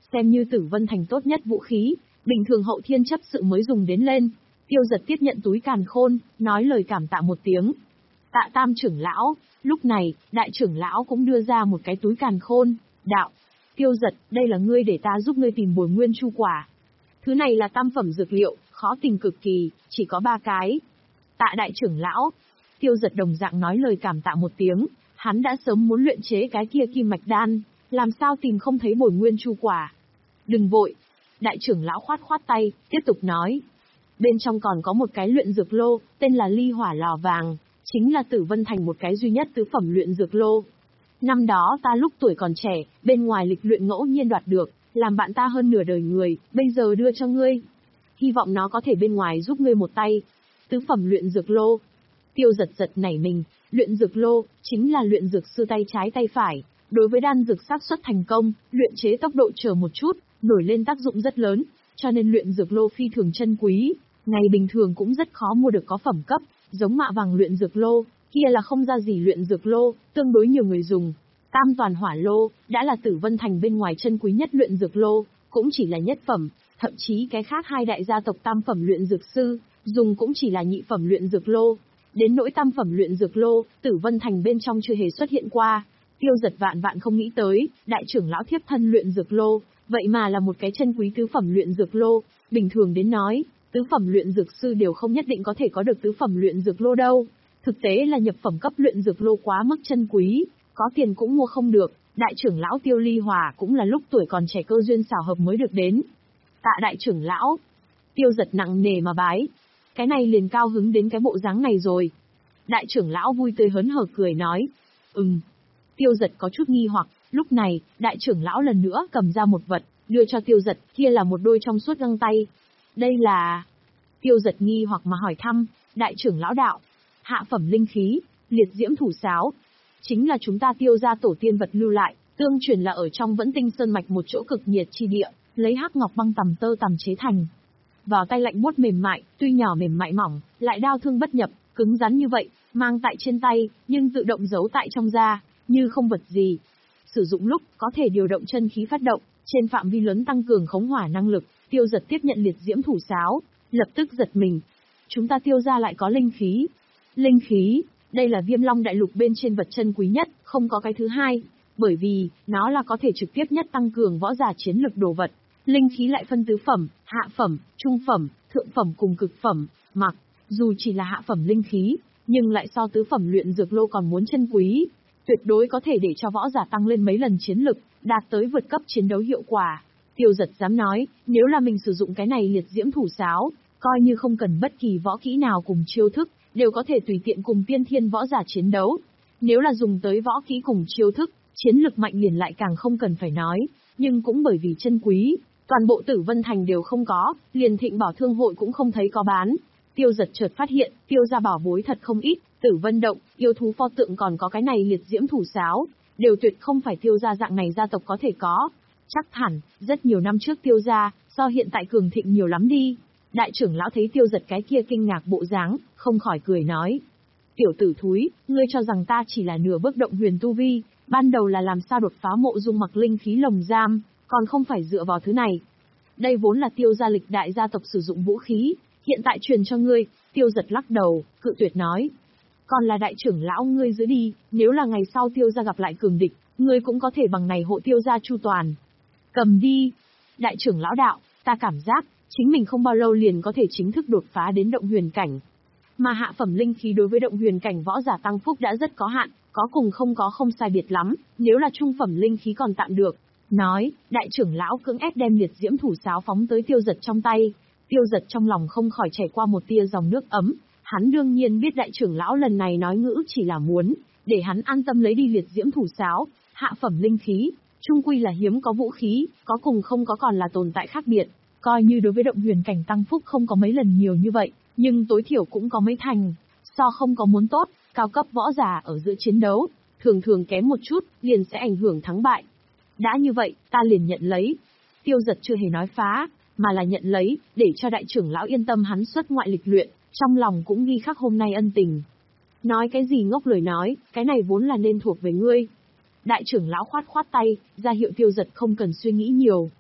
xem như Tử Vân Thành tốt nhất vũ khí, bình thường hậu thiên chấp sự mới dùng đến lên. Tiêu Giật tiếp nhận túi càn khôn, nói lời cảm tạ một tiếng. Tạ Tam trưởng lão. Lúc này, đại trưởng lão cũng đưa ra một cái túi càn khôn, đạo. Tiêu Giật, đây là ngươi để ta giúp ngươi tìm bồi nguyên chu quả. Thứ này là tam phẩm dược liệu, khó tìm cực kỳ, chỉ có ba cái. Tạ đại trưởng lão. Tiêu Giật đồng dạng nói lời cảm tạ một tiếng, hắn đã sớm muốn luyện chế cái kia kim mạch đan, làm sao tìm không thấy bồi nguyên chu quả. Đừng vội. Đại trưởng lão khoát khoát tay, tiếp tục nói. Bên trong còn có một cái luyện dược lô, tên là ly hỏa lò vàng, chính là Tử Vân Thành một cái duy nhất tứ phẩm luyện dược lô. Năm đó ta lúc tuổi còn trẻ, bên ngoài lịch luyện ngẫu nhiên đoạt được, làm bạn ta hơn nửa đời người, bây giờ đưa cho ngươi. Hy vọng nó có thể bên ngoài giúp ngươi một tay. Tứ phẩm luyện dược lô. Tiêu Giật giật nảy mình, luyện dược lô, chính là luyện dược sư tay trái tay phải. Đối với đan dược xác suất thành công, luyện chế tốc độ chờ một chút, nổi lên tác dụng rất lớn, cho nên luyện dược lô phi thường chân quý, ngày bình thường cũng rất khó mua được có phẩm cấp, giống mạ vàng luyện dược lô, kia là không ra gì luyện dược lô, tương đối nhiều người dùng. Tam toàn hỏa lô, đã là Tử Vân Thành bên ngoài chân quý nhất luyện dược lô, cũng chỉ là nhất phẩm, thậm chí cái khác hai đại gia tộc tam phẩm luyện dược sư, dùng cũng chỉ là nhị phẩm luyện dược lô. Đến nỗi tam phẩm luyện dược lô, Tử Vân Thành bên trong chưa hề xuất hiện qua. Tiêu Giật vạn vạn không nghĩ tới, đại trưởng lão thiếp thân luyện dược lô, vậy mà là một cái chân quý tứ phẩm luyện dược lô, bình thường đến nói, tứ phẩm luyện dược sư đều không nhất định có thể có được tứ phẩm luyện dược lô đâu. Thực tế là nhập phẩm cấp luyện dược lô quá mức chân quý, có tiền cũng mua không được, đại trưởng lão Tiêu Ly Hòa cũng là lúc tuổi còn trẻ cơ duyên xảo hợp mới được đến. Tạ đại trưởng lão. Tiêu Giật nặng nề mà bái. Cái này liền cao hứng đến cái bộ dáng này rồi. Đại trưởng lão vui tươi hớn hở cười nói. Ừm. Tiêu Giật có chút nghi hoặc, lúc này, đại trưởng lão lần nữa cầm ra một vật, đưa cho Tiêu Giật, kia là một đôi trong suốt găng tay. Đây là... Tiêu Giật nghi hoặc mà hỏi thăm, đại trưởng lão đạo. Hạ phẩm linh khí, liệt diễm thủ sáo. Chính là chúng ta Tiêu gia tổ tiên vật lưu lại, tương truyền là ở trong Vẫn Tinh Sơn mạch một chỗ cực nhiệt chi địa, lấy hắc ngọc băng tằm tơ tằm chế thành. Vào tay lạnh buốt mềm mại, tuy nhỏ mềm mại mỏng, lại đao thương bất nhập, cứng rắn như vậy, mang tại trên tay, nhưng tự động giấu tại trong da, như không vật gì. Sử dụng lúc, có thể điều động chân khí phát động, trên phạm vi lớn tăng cường khống hỏa năng lực. Tiêu Giật tiếp nhận liệt diễm thủ sáo, lập tức giật mình. Chúng ta Tiêu gia lại có linh khí. Linh khí, đây là Viêm Long đại lục bên trên vật chân quý nhất, không có cái thứ hai, bởi vì, nó là có thể trực tiếp nhất tăng cường võ giả chiến lực đồ vật. Linh khí lại phân tứ phẩm, hạ phẩm, trung phẩm, thượng phẩm cùng cực phẩm, mặc, dù chỉ là hạ phẩm linh khí, nhưng lại so tứ phẩm luyện dược lô còn muốn chân quý, tuyệt đối có thể để cho võ giả tăng lên mấy lần chiến lực, đạt tới vượt cấp chiến đấu hiệu quả. Tiêu Giật dám nói, nếu là mình sử dụng cái này liệt diễm thủ sáo, coi như không cần bất kỳ võ kỹ nào cùng chiêu thức, đều có thể tùy tiện cùng tiên thiên võ giả chiến đấu. Nếu là dùng tới võ kỹ cùng chiêu thức, chiến lực mạnh liền lại càng không cần phải nói, nhưng cũng bởi vì chân quý, toàn bộ Tử Vân Thành đều không có, liền Thịnh Bảo Thương hội cũng không thấy có bán. Tiêu Giật chợt phát hiện, Tiêu gia bảo bối thật không ít, Tử Vân động, yêu thú pho tượng còn có cái này liệt diễm thủ sáo, đều tuyệt không phải Tiêu gia dạng này gia tộc có thể có. Chắc hẳn, rất nhiều năm trước Tiêu gia, so hiện tại cường thịnh nhiều lắm đi. Đại trưởng lão thấy Tiêu Giật cái kia kinh ngạc bộ dáng, không khỏi cười nói. Tiểu tử thúi, ngươi cho rằng ta chỉ là nửa bước động huyền tu vi, ban đầu là làm sao đột phá mộ dung mặc linh khí lồng giam, còn không phải dựa vào thứ này. Đây vốn là Tiêu gia lịch đại gia tộc sử dụng vũ khí, hiện tại truyền cho ngươi. Tiêu Giật lắc đầu, cự tuyệt nói. Còn là đại trưởng lão ngươi giữ đi, nếu là ngày sau Tiêu gia gặp lại cường địch, ngươi cũng có thể bằng này hộ Tiêu gia chu toàn. Cầm đi. Đại trưởng lão đạo, ta cảm giác, chính mình không bao lâu liền có thể chính thức đột phá đến động huyền cảnh. Mà hạ phẩm linh khí đối với động huyền cảnh võ giả tăng phúc đã rất có hạn, có cùng không có không sai biệt lắm, nếu là trung phẩm linh khí còn tạm được. Nói, đại trưởng lão cưỡng ép đem liệt diễm thủ sáo phóng tới Tiêu Giật trong tay. Tiêu Giật trong lòng không khỏi chảy qua một tia dòng nước ấm, hắn đương nhiên biết đại trưởng lão lần này nói ngữ chỉ là muốn, để hắn an tâm lấy đi liệt diễm thủ sáo, hạ phẩm linh khí, chung quy là hiếm có vũ khí, có cùng không có còn là tồn tại khác biệt. Coi như đối với động huyền cảnh tăng phúc không có mấy lần nhiều như vậy, nhưng tối thiểu cũng có mấy thành, so không có muốn tốt, cao cấp võ giả ở giữa chiến đấu, thường thường kém một chút, liền sẽ ảnh hưởng thắng bại. Đã như vậy, ta liền nhận lấy. Tiêu Giật chưa hề nói phá, mà là nhận lấy, để cho đại trưởng lão yên tâm hắn xuất ngoại lịch luyện, trong lòng cũng ghi khắc hôm nay ân tình. Nói cái gì ngốc lời nói, cái này vốn là nên thuộc về ngươi. Đại trưởng lão khoát khoát tay, ra hiệu Tiêu Giật không cần suy nghĩ nhiều.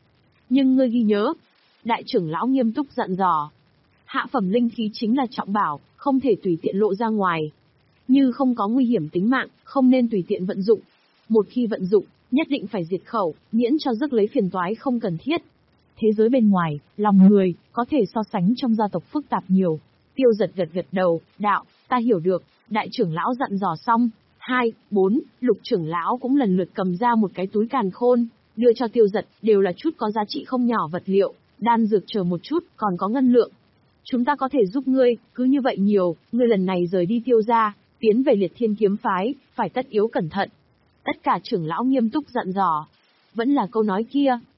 Nhưng ngươi ghi nhớ. Đại trưởng lão nghiêm túc dặn dò. Hạ phẩm linh khí chính là trọng bảo, không thể tùy tiện lộ ra ngoài. Như không có nguy hiểm tính mạng, không nên tùy tiện vận dụng. Một khi vận dụng, nhất định phải diệt khẩu, miễn cho rước lấy phiền toái không cần thiết. Thế giới bên ngoài, lòng người, có thể so sánh trong gia tộc phức tạp nhiều. Tiêu Giật gật gật đầu, đạo, ta hiểu được, đại trưởng lão dặn dò xong. Hai, bốn, lục trưởng lão cũng lần lượt cầm ra một cái túi càn khôn, đưa cho Tiêu Giật, đều là chút có giá trị không nhỏ vật liệu, đan dược chờ một chút, còn có ngân lượng. Chúng ta có thể giúp ngươi, cứ như vậy nhiều, ngươi lần này rời đi Tiêu gia, tiến về Liệt Thiên kiếm phái, phải tất yếu cẩn thận. Tất cả trưởng lão nghiêm túc dặn dò. Vẫn là câu nói kia,